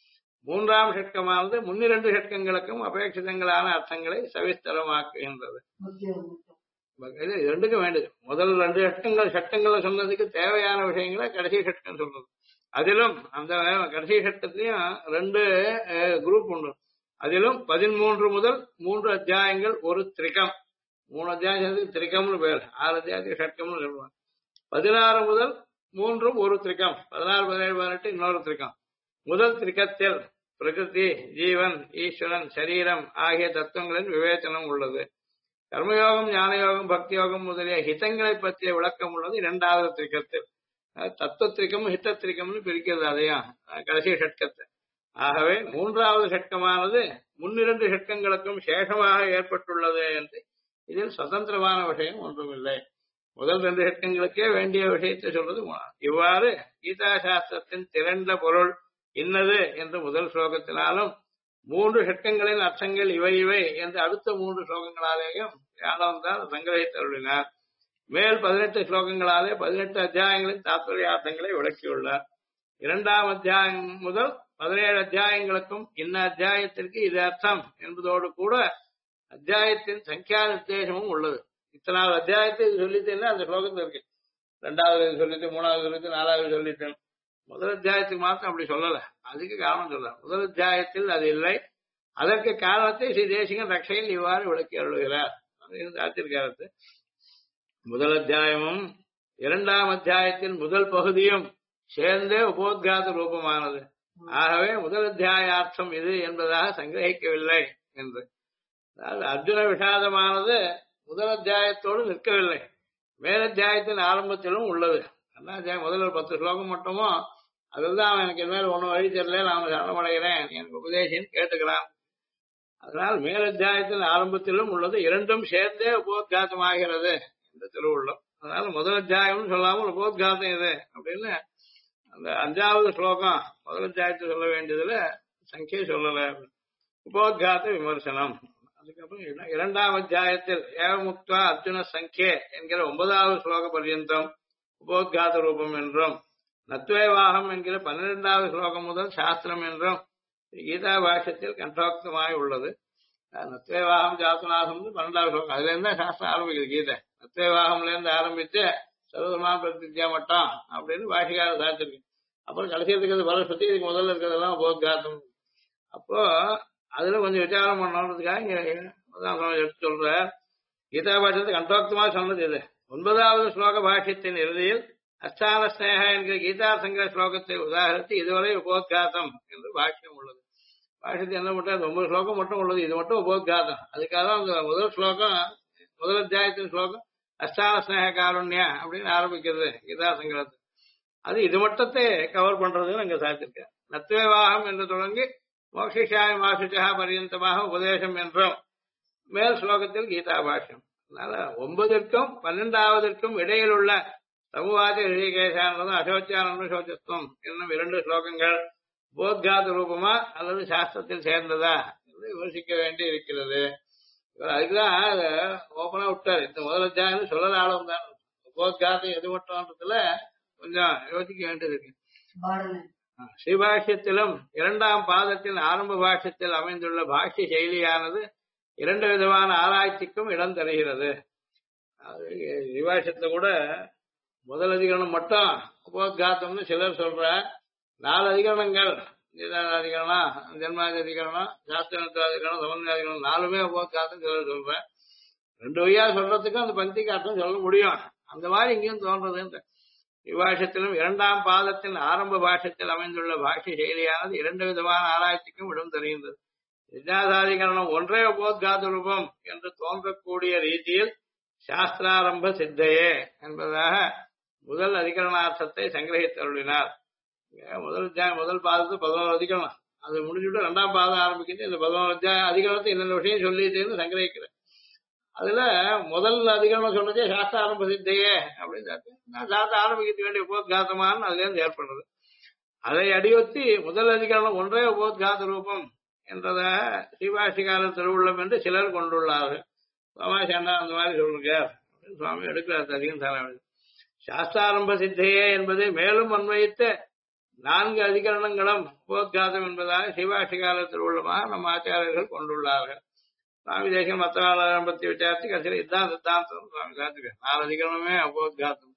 3ஆம் ஷட்கமானது முன்னிரண்டு ஷட்கங்களுக்கும் அபேட்சிதங்களான அர்த்தங்களை சவிஸ்தரமாக்குகின்றது. இது ரெண்டுக்கும் வேண்டியது. முதல் 2 ஷட்கங்களை சொன்னதுக்கு தேவையான விஷயங்களை கடைசி ஷட்கம் சொல்றது. அதிலும் அந்த கடைசி ஷட்டத்திலையும் 2 குரூப் உண்டு. அதிலும் 13 முதல் 3 அத்தியாயங்கள் ஒரு திரிகம். 3 அத்தியாயத்துக்கு திரிகம்னு பேர். 6 அத்தியாயத்துக்கு ஷட்கம்னு சொல்லுவாங்க. 16 முதல் 3 ஒரு திரிகம். 16, 17, 18 இன்னொரு திரிகம். முதல் திரிகத்தில் பிரகிருதி, ஜீவன், ஈஸ்வரன், சரீரம் ஆகிய தத்துவங்களின் விவேச்சனம் உள்ளது. கர்மயோகம் ஞானயோகம் பக்தி யோகம் முதலிய ஹிதங்களை பற்றிய விளக்கம் உள்ளது 2வது திரிகத்தில். தத்துவத்திரிகம் ஹிதத்திரிகம்னு பிரிக்கிறது அதையும் கடைசி ஷட்கத்தை. ஆகவே 3வது ஷட்கமானது முன்னிரண்டு ஷட்கங்களுக்கும் சேஷமாக ஏற்பட்டுள்ளது என்று இதில் சுதந்திரமான விஷயம் ஒன்றுமில்லை. முதல் 2 ஷட்கங்களுக்கே வேண்டிய விஷயத்தை சொல்றது. இவ்வாறு கீதா சாஸ்திரத்தின் திரண்ட பொருள் இன்னது என்று முதல் ஸ்லோகத்தினாலும் மூன்று ஷட்கங்களின் அர்த்தங்கள் இவை இவை என்று அடுத்த மூன்று ஸ்லோகங்களாலேயும் யாதவந்தால் சங்கிரகித்தருளினார். மேல் 18 ஸ்லோகங்களாலே 18 அத்தியாயங்களின் தாத்பர்யார்த்தங்களை விளக்கியுள்ளார். 2ஆம் அத்தியாயம் முதல் 17 அத்தியாயங்களுக்கும் இன்ன அத்தியாயத்திற்கு இது அர்த்தம் என்பதோடு கூட அத்தியாயத்தின் சங்கியா நிர்தேசமும் உள்ளது. இத்தனாவது அத்தியாயத்தை இது சொல்லித்தேன்னா அந்த ஸ்லோகத்தில் இருக்கு. 2வது சொல்லிட்டு, 3வது சொல்லிட்டு, 4வது சொல்லிட்டேன். முதல் அத்தியாயத்துக்கு மாத்திரம் அப்படி சொல்லல. அதுக்கு காரணம் சொல்ல, முதல் அத்தியாயத்தில் அது இல்லை. அதற்கு காரணத்தை ஸ்ரீ தேசிகன் ரட்சையில் இவ்வாறு விளக்கி அருளுகிறார். தாத்திருக்காரத்து முதல் அத்தியாயமும் 2ஆம் அத்தியாயத்தின் முதல் பகுதியும் சேர்ந்தே உபோத்காத ரூபமானது. ஆகவே முதல் அத்தியாயார்த்தம் இது என்பதாக சங்கிரகிக்கவில்லை என்று. அதாவது அர்ஜுன விஷாதமானது முதல் அத்தியாயத்தோடு நிற்கவில்லை, மேலத்தியாயத்தின் ஆரம்பத்திலும் உள்ளது. முதல்ல ஒரு 10 ஸ்லோகம் மட்டுமோ அதுதான் அவன் எனக்கு இனிமேல் ஒன்னும் வழி தெரியல, நான் சரணமடைகிறேன், எனக்கு உபதேசம் கேட்டுக்கிறான். அதனால் மேலத்தியாயத்தின் ஆரம்பத்திலும் உள்ளது. இரண்டும் சேர்ந்தே உபோத்காதமாகிறது என்று திருவுள்ளம். அதனால முதல் அத்தியாயம் சொல்லாமல் உபோத்காதம் இது அப்படின்னு அந்த 5வது ஸ்லோகம் முதல் அத்தியாயத்தை சொல்ல வேண்டியதுல சங்கியை சொல்லல. உபோத்காத விமர்சனம். அதுக்கப்புறம் 2ஆம் அத்தியாயத்தில் ஏவமுக்தா அர்ஜுன சங்கே என்கிற 9வது ஸ்லோக பர்யந்தம் உபோத்காத ரூபம் என்றும், நத்வேவாகம் என்கிற 12வது ஸ்லோகம் முதல் சாஸ்திரம் என்றும் கீதா பாஷ்யத்தில் கண்டோக்தமாய் உள்ளது. நத்வேவாகம் ஜாத்துநாசம் 12வது ஸ்லோகம், அதுல இருந்தா சாஸ்திரம் ஆரம்பிக்குது. கீதை நத்வேவாகம்ல இருந்து ஆரம்பிச்சு சர்வதமான பிரதிஜா மட்டம் அப்படின்னு பாஷிகார சாத்திருக்கு. அப்புறம் கடைசி இருக்கிறது பரஸ்பதி, இதுக்கு முதல்ல இருக்கிறதெல்லாம் உபோத்காதம். அப்போ அதுல கொஞ்சம் விசாரம் பண்ணணுன்றதுக்காக எடுத்து சொல்ற. கீதா பாஷ்யத்தை கண்டோக்தமா சொன்னது இது. 9வது ஸ்லோக பாஷ்யத்தின் இறுதியில் அஸ்தான ஸ்நேக என்கிற கீதா சங்கர ஸ்லோகத்தை உதாகரித்து இதுவரை உபோத்காதம் என்று பாஷ்யம் உள்ளது. பாஷ்யத்தை என்ன பண்றது, 9 ஸ்லோகம் மட்டும் உள்ளது, இது மட்டும் உபோத்காதம். அதுக்காக அந்த முதல் ஸ்லோகம், முதல் அத்தியாயத்தின் ஸ்லோகம் அஸ்தான ஸ்நேக காருண்யா அப்படின்னு ஆரம்பிக்கிறது கீதா சங்கரத்தை. அது இது மட்டத்தை கவர் பண்றதுன்னு அங்க சாத்திருக்க. நத்வேவாகம் என்று தொடங்கி மோக்ஷாய மாசுச்சா பரியந்தமாக உபதேசம் என்றும் மேல் ஸ்லோகத்தில் கீதா பாஷ்யம். அதனால 9ற்கும் 12வதற்கும் இடையில் உள்ள சமுவாத ரிஷிகேசானதும் அசோச்சியானந்தம் சோச்சத்துவம் என்னும் 2 ஸ்லோகங்கள் போத்காத ரூபமா அல்லது சாஸ்திரத்தில் சேர்ந்ததா என்று யோசிக்க வேண்டி இருக்கிறது. அதுக்குதான் ஓப்பனா விட்டாரு. இந்த முதல் அத்தியாயம் சொல்லல ஆளும் தான் போத்காதம் எது மட்டும்ன்றதுல கொஞ்சம் யோசிக்க வேண்டியது இருக்கு. ஸ்ரீபாஷ்யத்திலும் 2ஆம் பாதத்தின் ஆரம்ப பாஷ்யத்தில் அமைந்துள்ள பாஷ்ய செயலியானது 2 விதமான ஆராய்ச்சிக்கும் இடம் தருகிறது. ஸ்ரீபாஷ்யத்துல கூட முதல் அதிகரணம் மட்டும் உபோத்காத்தம்னு சிலர் சொல்ற. 4 அதிகரணங்கள், அதிகரணம், ஜென்மாதி அதிகரணம், சாஸ்திராதிகரணம், சமன்யாதிகரணம் 4மே உபோத்காத்தம் சிலர் சொல்ற. 2 வழியா சொல்றதுக்கும் அந்த பக்திக்கு அர்த்தம் சொல்ல முடியும். அந்த மாதிரி இங்கேயும் தோன்றது. இவ்வாஷத்திலும் 2ஆம் பாதத்தின் ஆரம்ப பாஷ்யத்தில் அமைந்துள்ள பாஷ்ய செயலியானது 2 விதமான ஆராய்ச்சிக்கும் இடம் தருகின்றது. விஜயாசாதிகரணம் ஒன்றே உபோத்காத ரூபம் என்று தோன்றக்கூடிய ரீதியில் சாஸ்திராரம்ப சித்தையே என்பதாக முதல் அதிகரணார்த்தத்தை சங்கிரகித்தருளினார். முதல் பாதத்து 11 அதிகரணம், அது முடிஞ்சுட்டு 2ஆம் பாதம் ஆரம்பிக்கிறது. இந்த 11 அதிகரணத்தை இந்த விஷயம் சொல்லிட்டு சங்கிரகிக்கிறேன். அதுல முதல் அதிகரணம் சொல்றதே சாஸ்திர ஆரம்ப சித்தையே அப்படின்னு சாஸ்திர ஆரம்பிக்க வேண்டிய உபோத்காதமான அதுல இருந்து ஏற்படுறது. அதை அடியொத்தி முதல் அதிகரணம் ஒன்றே உபோத்காத ரூபம் என்றத ஸ்ரீபாஷிகார திருவுள்ளம் என்று சிலர் கொண்டுள்ளார்கள். சுவாமிஷாண்டா அந்த மாதிரி சொல்றார். சுவாமி எடுக்கிறார் அதிகம் சாராவது. சாஸ்திராரம்ப சித்தையே என்பதை மேலும் அன்வயித்த 4 அதிகரணங்களும் உபோத்காதம் என்பதாக ஸ்ரீபாஷிகார திருவுள்ளமாக நம்ம ஆச்சாரியர்கள் கொண்டுள்ளார்கள். சுவாமி தேசியம் மற்ற ஆரம்பத்தை விசாரித்து கடைசியில் இதுதான் சித்தாந்தம் சுவாமி சாத்திருக்காரு. 4 அதிகரணமே உபோத்காதம்.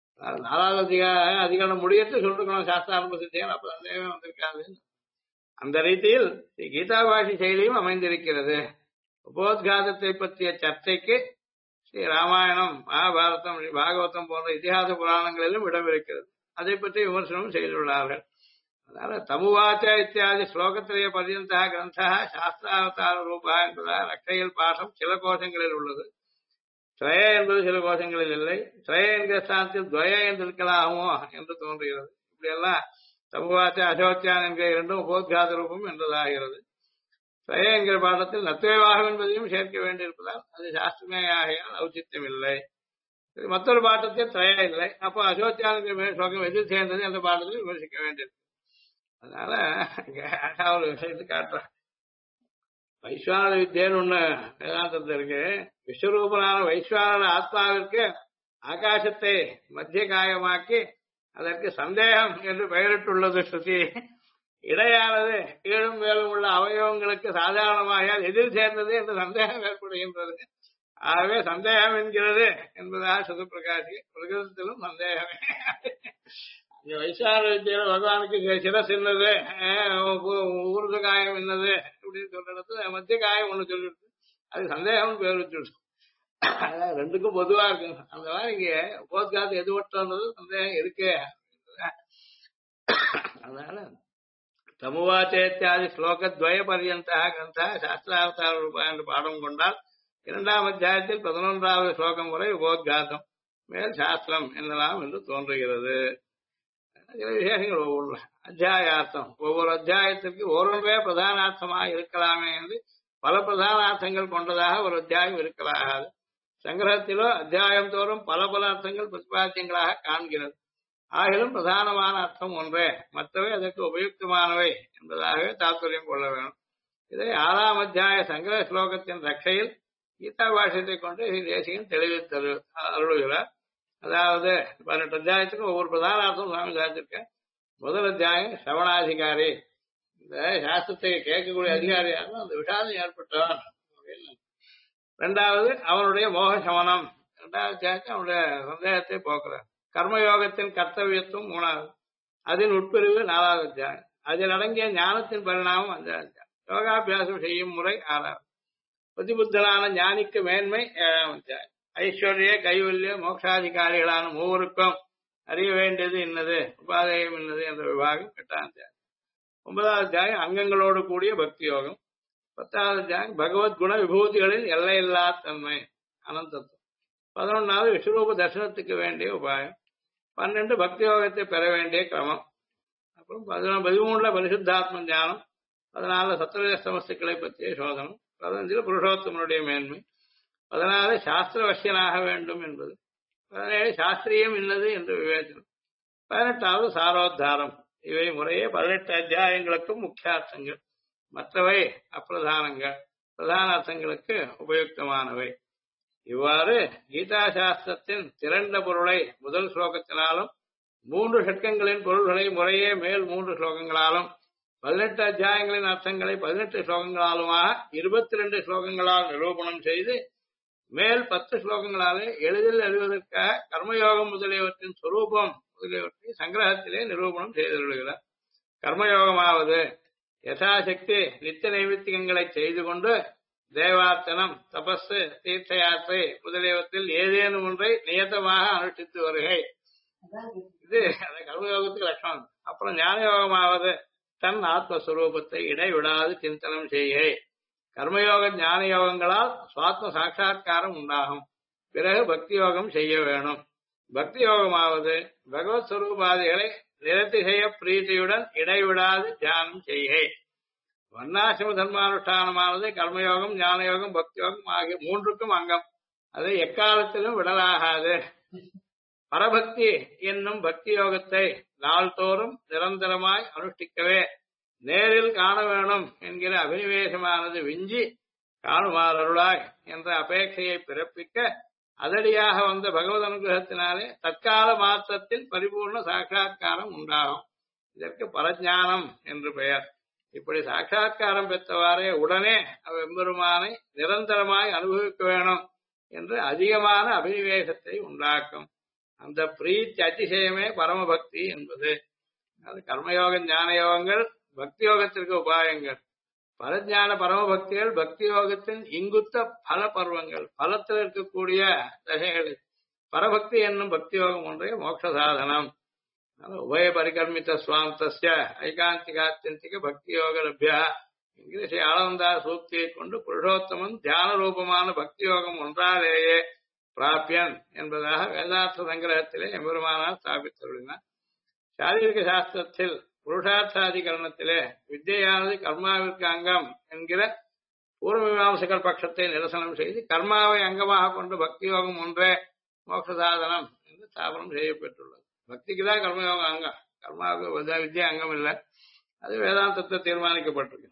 4வது அதிகரணம் முடியத்து சொல்லிருக்கணும் சாஸ்திராரம்ப சித்தையன். அப்ப சந்தேகமே வந்திருக்காது. அந்த ரீதியில் கீதா பாஷி செயலியும் அமைந்திருக்கிறது. உபோத்காதத்தை பற்றிய சர்ச்சைக்கு ஸ்ரீ ராமாயணம், மகாபாரதம், ஸ்ரீ பாகவதம் போன்ற இதிகாச புராணங்களிலும் இடம் இருக்கிறது. அதை பற்றி விமர்சனம் செய்துள்ளார்கள். அதனால தமுவாச்ச இத்தியாதி ஸ்லோகத்திலேயே பர்யந்த கிரந்தா சாஸ்திராவதார ரூபா என்பதாக ரக்கையில் பாசம் சில கோஷங்களில் உள்ளது. திரய என்பது சில கோஷங்களில் இல்லை. திரய என்கிற ஸ்தானத்தில் துவய என்று இருக்கலாமோ என்று தோன்றுகிறது. இப்படியெல்லாம் தமுவாச்ச அசோச்சியான் என்கிற 2 உபோத்காத ரூபம் என்றதாகிறது. திரய என்கிற பாடத்தில் நத்வேவாகம் என்பதையும் சேர்க்க வேண்டியிருப்பதால் அது சாஸ்திரமே ஆகையால் ஔச்சித்யம் இல்லை. மற்றொரு பாட்டத்தில் திரய இல்லை. அப்போ அசோச்சியான் என்கிற ஸ்லோகம் எது சேர்ந்தது அந்த பாடத்தில் விமர்சிக்க வேண்டியிருக்கு. அதனால ஒரு விஷயத்தை காட்டுறேன். வைஸ்வானர வித்தியன்னு ஒண்ணு வேதாந்தத்துல இருக்கு. விஸ்வரூபனான வைஸ்வானர ஆத்மாவிற்கு ஆகாசத்தை மத்திய காயமாக்கி அதற்கு சந்தேகம் என்று பெயரிட்டுள்ளது ஸ்ருதி. இடையானது கீழும் மேலும் உள்ள அவயவங்களுக்கு சாதாரணமாக எதிர் சேர்ந்தது என்று சந்தேகம் ஏற்படுகின்றது. ஆகவே சந்தேகம் என்கிறது என்பதாக சுத பிரகாசி பிரகிருதத்திலும் சந்தேகமே. வைசார வித்தியில பகவானுக்கு சிரஸ் என்னது, ஊர்து காயம் என்னது அப்படின்னு சொல்ற இடத்துல மத்திய காயம் ஒண்ணு சொல்லிட்டு அது சந்தேகம் பேர் வச்சுடுச்சு. ரெண்டுக்கும் பொதுவா இருக்கு. அந்த மாதிரி இங்க போத்காத்து எது ஒட்டுறது சந்தேகம் இருக்கு. அதனால தமுவாச்சேத்தியாதி ஸ்லோகத்வய பர்யந்தா கிரந்தா சாஸ்திராவதார ரூபா என்று பாடம் கொண்டால் 2ஆம் அத்தியாயத்தில் 11வது ஸ்லோகம் வரை உபோத்காதம் மேல் சாஸ்திரம் என்னலாம் என்று தோன்றுகிறது. சில விசேஷங்கள் ஒவ்வொரு அத்தியாயார்த்தம் ஒவ்வொரு அத்தியாயத்திற்கு ஒவ்வொன்றே பிரதானார்த்தமாக இருக்கலாமே என்று பல பிரதானார்த்தங்கள் கொண்டதாக ஒரு அத்தியாயம் இருக்கலாகாது. சங்கிரகத்திலோ அத்தியாயம் தோறும் பல பல அர்த்தங்கள் பிரதிபாத்தியங்களாக காண்கிறது. ஆகிலும் பிரதானமான அர்த்தம் ஒன்றே, மற்றவை அதற்கு உபயுக்தமானவை என்பதாகவே தாத்பரியம் கொள்ள வேண்டும். இதை 6ஆம் அத்தியாய சங்கிரக ஸ்லோகத்தின் ரட்சையில் கீதா பாஷ்யத்தை கொண்டு தேசிகன் தெளிவித்தரு அருளுகிறார். அதாவது 18 அத்தியாயத்துக்கு ஒவ்வொரு பிரதான அர்த்தம் சுவாமி சாதிச்சிருக்க. முதல் அத்தியாயம் சவணாதிகாரி, இந்த சாஸ்திரத்தை கேட்கக்கூடிய அதிகாரியாக அந்த விஷாதம் ஏற்பட்டவன். 2வது அவனுடைய மோக சமனம், 2வது அத்தியாயத்தை அவனுடைய சந்தேகத்தை போக்குறார். கர்மயோகத்தின் கர்த்தவியத்துவம் 3வது, அதன் உட்பிரிவு 4வது அத்தியாயம், அதில் அடங்கிய ஞானத்தின் பரிணாமம் 5வது அத்தியாயம், யோகாபியாசம் செய்யும் முறை 6வது, புத்திபுத்தனான ஞானிக்கு மேன்மை 7ஆம் அத்தியாயம், ஐஸ்வர்ய கைவல்ய மோட்சாதிகாரிகளான மூவருக்கும் அறிய வேண்டியது இன்னது உபாதேயம் இன்னது என்ற விபாகம் 8ஆம் அத்தியாயம், 9வது அத்தியாயம் அங்கங்களோடு கூடிய பக்தி யோகம், 10வது அத்தியாயம் பகவத்குண விபூதிகளின் எல்லையில்லா தன்மை அனந்தத்துவம், 11வது விஸ்வரூப தர்சனத்துக்கு வேண்டிய உபாயம், 12 பக்தி யோகத்தை பெற வேண்டிய கிரமம், அப்புறம் 13 பரிசுத்தாத்ம ஞானம், 14 சத்வரஜ சமஸ்துக்களை பற்றிய சோதனம், 15 புருஷோத்தமனுடைய மேன்மை, 16 சாஸ்திர வசியனாக வேண்டும் என்பது, 17 சாஸ்திரியம் இன்னது என்று விவேச்சனம், 18வது சாரோத்தாரம். இவை முறையே 18 அத்தியாயங்களுக்கும் முக்கியார்த்தங்கள், மற்றவை அப்பிரதானங்கள், பிரதான அர்த்தங்களுக்கு உபயுக்தமானவை. இவ்வாறு கீதா சாஸ்திரத்தின் திரண்ட பொருளை முதல் ஸ்லோகத்தினாலும் 3 ஷட்கங்களின் பொருள்களை முறையே மேல் 3 ஸ்லோகங்களாலும் 18 அத்தியாயங்களின் அர்த்தங்களை 18 ஸ்லோகங்களாலுமாக 22 ஸ்லோகங்களால் நிரூபணம் செய்து மேல் 10 ஸ்லோகங்களாலே எளிதில் அறிவதற்காக கர்மயோகம் முதலியவற்றின் சொரூபம் முதலியவற்றை சங்கிரகத்திலே நிரூபணம் செய்துள்ளார். கர்மயோகமாவது யசாசக்தி நித்திய நைமித்திகங்களை செய்து கொண்டு தேவார்த்தனம், தபஸ், தீர்த்த யாத்திரை முதலியவற்றில் ஏதேனும் ஒன்றை நியத்தமாக அனுஷ்டித்து வருகை. இது கர்மயோகத்துக்கு லட்சணம். அப்புறம் ஞான யோகமாவது தன் ஆத்மஸ்வரூபத்தை இடைவிடாது சிந்தனம் செய்கை. கர்மயோக ஞான யோகங்களால் சுவாத்ம சாட்சா்காரம் உண்டாகும். பிறகு பக்தி யோகம் செய்ய வேணும். பக்தி யோகமாவது பகவத் ஸ்வரூபாதிகளை நிரதிசய பிரீதியுடன் இடைவிடாது தியானம் செய்கை. வர்ணாசிரம தர்மானுஷ்டானமானது கர்மயோகம், ஞான யோகம், பக்தி யோகம் ஆகிய 3க்கும் அங்கம். அதை எக்காலத்திலும் விடலாகாது. பரபக்தி என்னும் பக்தி யோகத்தை நாள்தோறும் நிரந்தரமாய் அனுஷ்டிக்கவே நேரில் காண வேணும் என்கிற அபினிவேசமானது விஞ்சி காணுமாறருளாய் என்ற அபேட்சையை பிறப்பிக்க அதடியாக வந்த பகவத் அனுகிரகத்தினாலே தற்கால மாத்திரத்தில் பரிபூர்ண சாட்சா்காரம் உண்டாகும். இதற்கு பரஜானம் என்று பெயர். இப்படி சாட்சா்காரம் பெற்றவாறே உடனே அவ்வெம்பெருமானை நிரந்தரமாய் அனுபவிக்க வேணும் என்று அதிகமான அபினிவேசத்தை உண்டாக்கும். அந்த பிரீத்தி அதிசயமே பரமபக்தி என்பது. அது கர்மயோக ஞான யோகங்கள் பக்தி யோகத்திற்கு உபாயங்கள். பரஜான பரமபக்திகள் பக்தி யோகத்தின் இங்குத்த பல பருவங்கள், பலத்தில் இருக்கக்கூடிய தசைகள். பரபக்தி என்னும் பக்தி யோகம் ஒன்றே மோட்ச சாதனம். உபய பரிகர்மித்த சுவாந்தஸ்ய ஐகாந்திகாத்தியந்திக பக்தி யோக லப்யா என்கிற ஸ்ரீ ஆளவந்தார் சூக்தியை கொண்டு புருஷோத்தமன் தியான ரூபமான பக்தி யோகம் ஒன்றாலேயே பிராபியன் என்பதாக வேதார்த்த சங்கிரகத்திலே எம்பெருமானார் ஸ்தாபித்துள்ளார். சாரீரிக சாஸ்திரத்தில் புருஷார்த்தாதிகரணத்திலே வித்யானது கர்மாவிற்கு அங்கம் என்கிற பூர்வமீமாம்சகர் பட்சத்தை நிரசனம் செய்து கர்மாவை அங்கமாக கொண்டு பக்தி யோகம் ஒன்றே மோட்ச சாதனம் என்று ஸ்தாபனம் செய்யப்பட்டுள்ளது. பக்திக்கு தான் கர்மயோகம் அங்கம், கர்மாவுக்கு வித்யா அங்கம் இல்லை. அது வேதாந்தத்தை தீர்மானிக்கப்பட்டிருக்கு.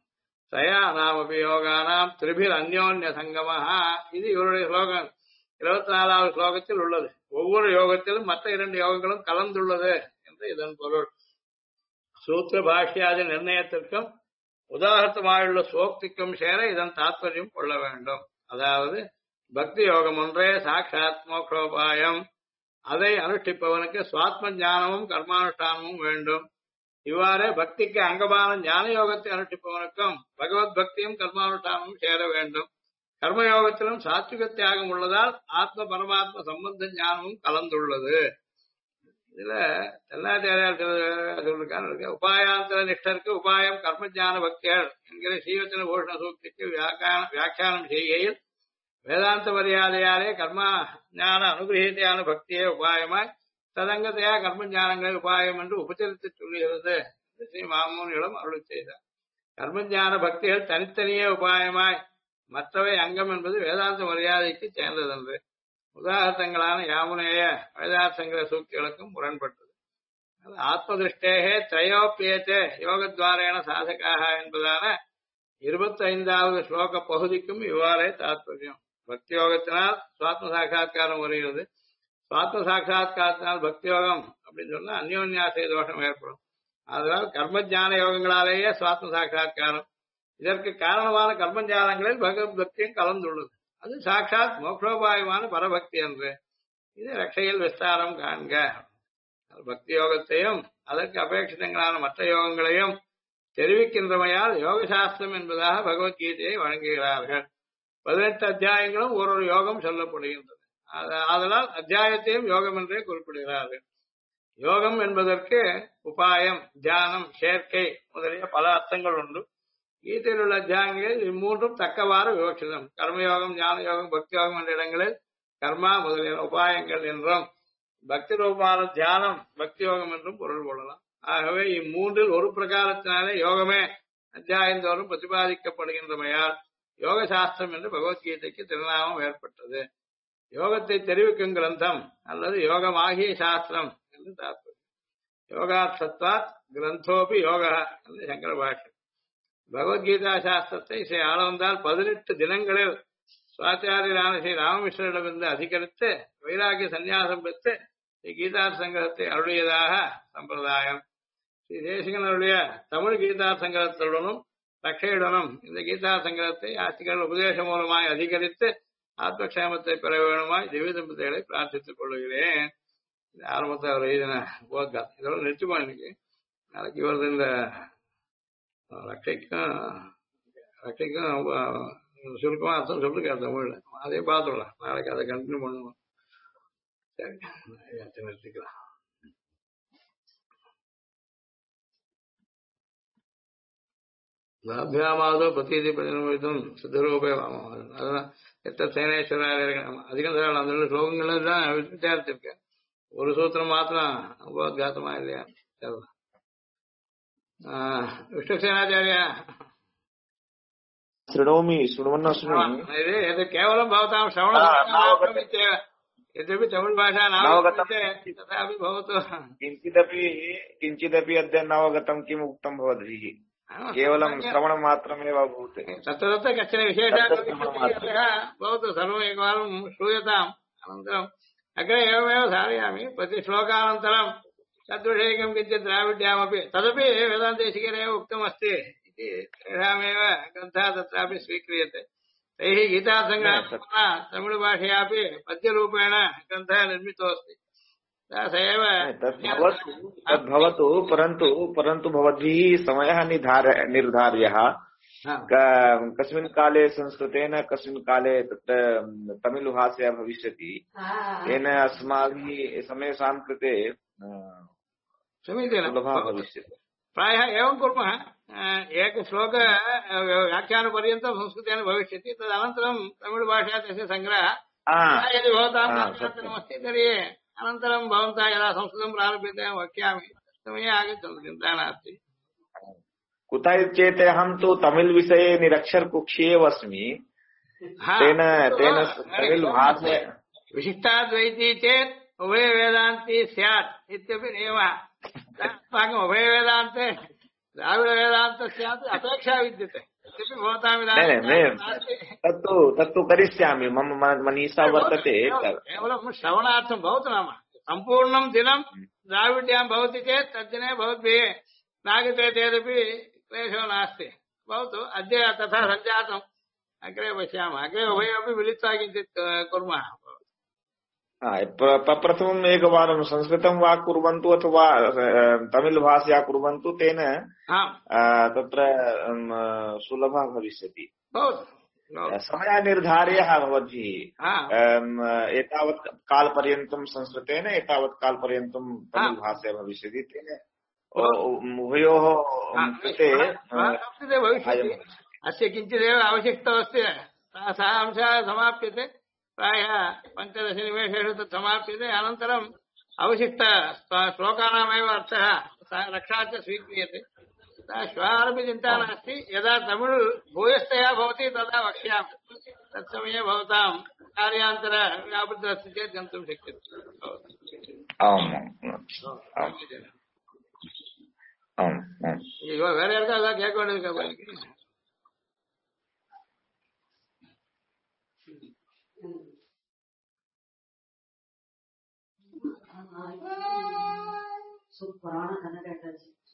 தயா நாமபி யோகானாம் திரிபிர் அந்யோன்ய சங்கமஹா. இது இவருடைய ஸ்லோகம் 24வது ஸ்லோகத்தில் உள்ளது. ஒவ்வொரு யோகத்திலும் மற்ற 2 யோகங்களும் கலந்துள்ளது என்று இதன் பொருள். சூத்திர பாஷ்யாதி நிர்ணயத்திற்கும் உதாரணமாயுள்ள சோக்திக்கும் சேர இதன் தாத்பரியம் கொள்ள வேண்டும். அதாவது பக்தி யோகம் ஒன்றே சாட்சாத் மோக்ஷோபாயம். அதை அனுஷ்டிப்பவனுக்கு சுவாத்ம ஞானமும் கர்மானுஷ்டானமும் வேண்டும். இவ்வாறே பக்திக்கு அங்கமான ஞான யோகத்தை அனுஷ்டிப்பவனுக்கும் பகவத் பக்தியும் கர்மானுஷ்டானமும் சேர வேண்டும். கர்மயோகத்திலும் சாத்விக தியாகம் உள்ளதால் ஆத்ம பரமாத்ம சம்பந்த ஞானமும் கலந்துள்ளது. இதுல எல்லாச்சாரியார் சொல்லிருக்காங்க, உபாயாந்தர நிஷ்டருக்கு உபாயம் கர்மஜான பக்திகள் என்கிற ஸ்ரீவச்சன பூஷண சூக்திக்கு வியாக்கியானம் செய்கையில் வேதாந்த மரியாதையாலே கர்மா ஞான அனுகிரகீதையான பக்தியே உபாயமாய் ததங்கத்தையா கர்ம ஞானங்களே உபாயம் என்று உபச்சரித்து சொல்லுகிறது ஸ்ரீ மாமூனியிடம் அருள் செய்தார். கர்மஞான பக்திகள் தனித்தனியே உபாயமாய் மற்றவை அங்கம் என்பது வேதாந்த மரியாதைக்கு சேர்ந்ததன்று. உதாரணங்களான யாமுனேய வேதார்த்தங்கிற சூக்திகளுக்கும் முரண்பட்டது. ஆத்மதிருஷ்டேகே திரையோப்பியத்தே யோகத்வாரேன சாதகாக என்பதான 25வது ஸ்லோக பகுதிக்கும் இவ்வாறே தாத்பரியம். பக்தி யோகத்தினால் சுவாத்ம சாட்சா்காரம் வருகிறது. சுவாத்ம சாட்சா்காரத்தினால் பக்தி யோகம் அப்படின்னு சொன்னா அந்யோன்யாசை தோஷம் ஏற்படும். அதனால் கர்மஜான யோகங்களாலேயே சுவாத்ம சாட்சா்காரம். இதற்கு காரணமான கர்மஞானங்களில் பகவத் பக்தியும் கலந்துள்ளது. அது சாட்சாத் மோக்ஷோபாயமான பரபக்தி என்று. இது ரட்சையில் விஸ்தாரம் காண்க. பக்தி யோகத்தையும் அதற்கு அபேட்சிதங்களான மற்ற யோகங்களையும் தெரிவிக்கின்றமையால் யோக சாஸ்திரம் என்பதாக பகவத்கீதையை வழங்குகிறார்கள். 18 அத்தியாயங்களும் ஒரு யோகம் சொல்லப்படுகின்றது. அதனால் அத்தியாயத்தையும் யோகம் என்றே குறிப்பிடுகிறார்கள். யோகம் என்பதற்கு உபாயம், தியானம், சேர்க்கை முதலிய பல அர்த்தங்கள் உண்டு. கீதையில் உள்ள அத்தியாயங்களில் இம்மூன்றும் தக்கவாறு விவட்சிதம். கர்மயோகம், ஞான யோகம், பக்தி யோகம் என்ற இடங்களில் கர்மா முதலிய உபாயங்கள் என்றும், பக்தி ரூபான தியானம் பக்தி யோகம் என்றும் பொருள் கொள்ளலாம். ஆகவே இம்மூன்றில் ஒரு பிரகாரத்தினாலே யோகமே அத்தியாயந்தோறும் பிரதிபாதிக்கப்படுகின்றமையால் யோக சாஸ்திரம் என்று பகவத்கீதைக்கு திருநாமம் ஏற்பட்டது. யோகத்தை தெரிவிக்கும் கிரந்தம் அல்லது யோகமாகிய சாஸ்திரம் என்று தாற்பயம். யோகார்த்தத்வாத் கிரந்தோபி யோகா என்று சங்கர பாஷ்யம். பகவத்கீதா சாஸ்திரத்தை ஸ்ரீ ஆளவந்தால் 18 தினங்களில் சுவாச்சாரியரான ஸ்ரீ ராமகிருஷ்ணரிடமிருந்து அதிகரித்து வைராகிய சந்நியாசம் பெற்று ஸ்ரீ கீதார் சங்கரத்தை அருளியதாக சம்பிரதாயம். ஸ்ரீ தேசிகனுடைய தமிழ் கீதார் சங்கரத்துடனும் ரட்சையுடனும் இந்த கீதார் சங்கரத்தை ஆஸ்திகர்கள் உபதேசம் மூலமாய் அதிகரித்து ஆத்மக்ஷேமத்தை பெற வேணுமாய் திவ்ய தம்பதிகளை பிரார்த்தித்துக் கொள்கிறேன். ஆரம்பத்தை அவர் எழுதின போக்கா இதோட நிறுத்திப்போம். இன்னைக்கு நாளைக்கு வருது இந்த ரட்சைக்கும் சுருக்கமா அர்த்தம் சொல்லிருக்காரு தமிழ்ல. அதே பார்த்துடலாம். நாளைக்கு அதை கண்டினியூ பண்ணுவோம். சரி, நிறுத்திக்கலாம். லாபியாமாவதோ பிரதீதி பிரதிநிதித்துவம் சித்தரூபே அதுதான் எத்த சேனேஸ்வரர் அதிகம் அந்த ஸ்லோகங்கள் தான் விசாரிச்சிருக்கேன். ஒரு சூத்திரம் மாத்திரம் உபோத்காத்தமா இல்லையா? சரிதான். விஷ்ணுசேனாச்சாரியா இது கேவலம் பவதாம் श्रवणम् यद्यपि तमिळ् भाषा तथापि भवतु किञ्चिदपि अद्य नवगतं किम् उक्तं भवद्भिः केवलं श्रवणमात्रमेव भवति तत्र तत्र कश्चन विशेषः भवतु सर्वम् एकवारं श्रूयताम् अनन्तरम् अग्रे एवमेव धारयामि प्रतिश्लोकानन्तरं तद्विषयकं किञ्चित् द्राविड्यामपि तदपि वेदान्तदेशिकेनैव उक्तमस्ति इति तेषामेव ग्रन्थः तत्रापि स्वीक्रियते. तैः गीतासङ्ग्रहः तमिळुभाषयापि पद्यरूपेण ग्रन्थः निर्मितोऽस्ति. स एव तद्भवतु परन्तु भवद्भिः समयः निर्धार्यः कस्मिन् काले संस्कृतेन कस्मिन् काले तत्र तमिळुभाषया भविष्यति. तेन अस्माभिः समेषां कृते सुलभः भविष्यति. प्रायः एवं कुर्मः. एकश्लोक व्याख्यानपर्यन्तं संस्कृतेन भविष्यति. तदनन्तरं तमिळुभाषया तस्य सङ्ग्रहः यदि भवतां अस्ति तर्हि अनन्तरं भवन्तः यदा संस्कृतं प्रारभ्यते वक्ष्यामि तत्समये आगच्छन्तु, चिन्ता नास्ति. कुतः चेत् अहं तु तमिळ् विषये निरक्षर कुक्षी एव अस्मि. तेन तमिळ्भाषा विशिष्टाद्वैती चेत् उभयवेदान्ती स्यात् इत्यपि नियमः. अस्माकम् उभयवेदान्ते द्राविडवेदान्तस्यापि अपेक्षा विद्यते. तत्तु करिष्यामि मम मनीषा वर्तते केवलं श्रवणार्थं भवतु नाम सम्पूर्णं दिनं द्राविड्यां भवति चेत् तद्दिने भवद्भिः नागते चेदपि क्लेशो नास्ति भवतु अद्य तथा सञ्जातम् अग्रे पश्यामः अग्रे उभयोपि मिलित्वा किञ्चित् कुर्मः प्रथमम् एकवारं संस्कृतं वा कुर्वन्तु अथवा तमिळ् भाषया कुर्वन्तु तेन तत्र सुलभः भविष्यति समयः निर्धार्यः भवद्भिः एतावत् कालपर्यन्तं संस्कृतेन एतावत् कालपर्यन्तं तमिळ् भाषया भविष्यति तेन उभयोः कृते अस्य किञ्चिदेव आवश्यकता अस्ति सः अंशः समाप्यते प्रायः 15 निमेषेषु तत् समाप्यते अनन्तरम् अवशिष्ट श्लोकानामेव अर्थः रक्षात् च स्वीक्रियते श्वः आरभ्य चिन्ता नास्ति यदा तमिळ् भूयस्थया भवति तदा वक्ष्यामि तत्समये भवतां कार्यान्तर व्यापृतिः अस्ति चेत् गन्तुं शक्यते வேற யாருக்கா அதான் கேட்க வேண்டியது சூப்பரான கதை கேட்டாச்சு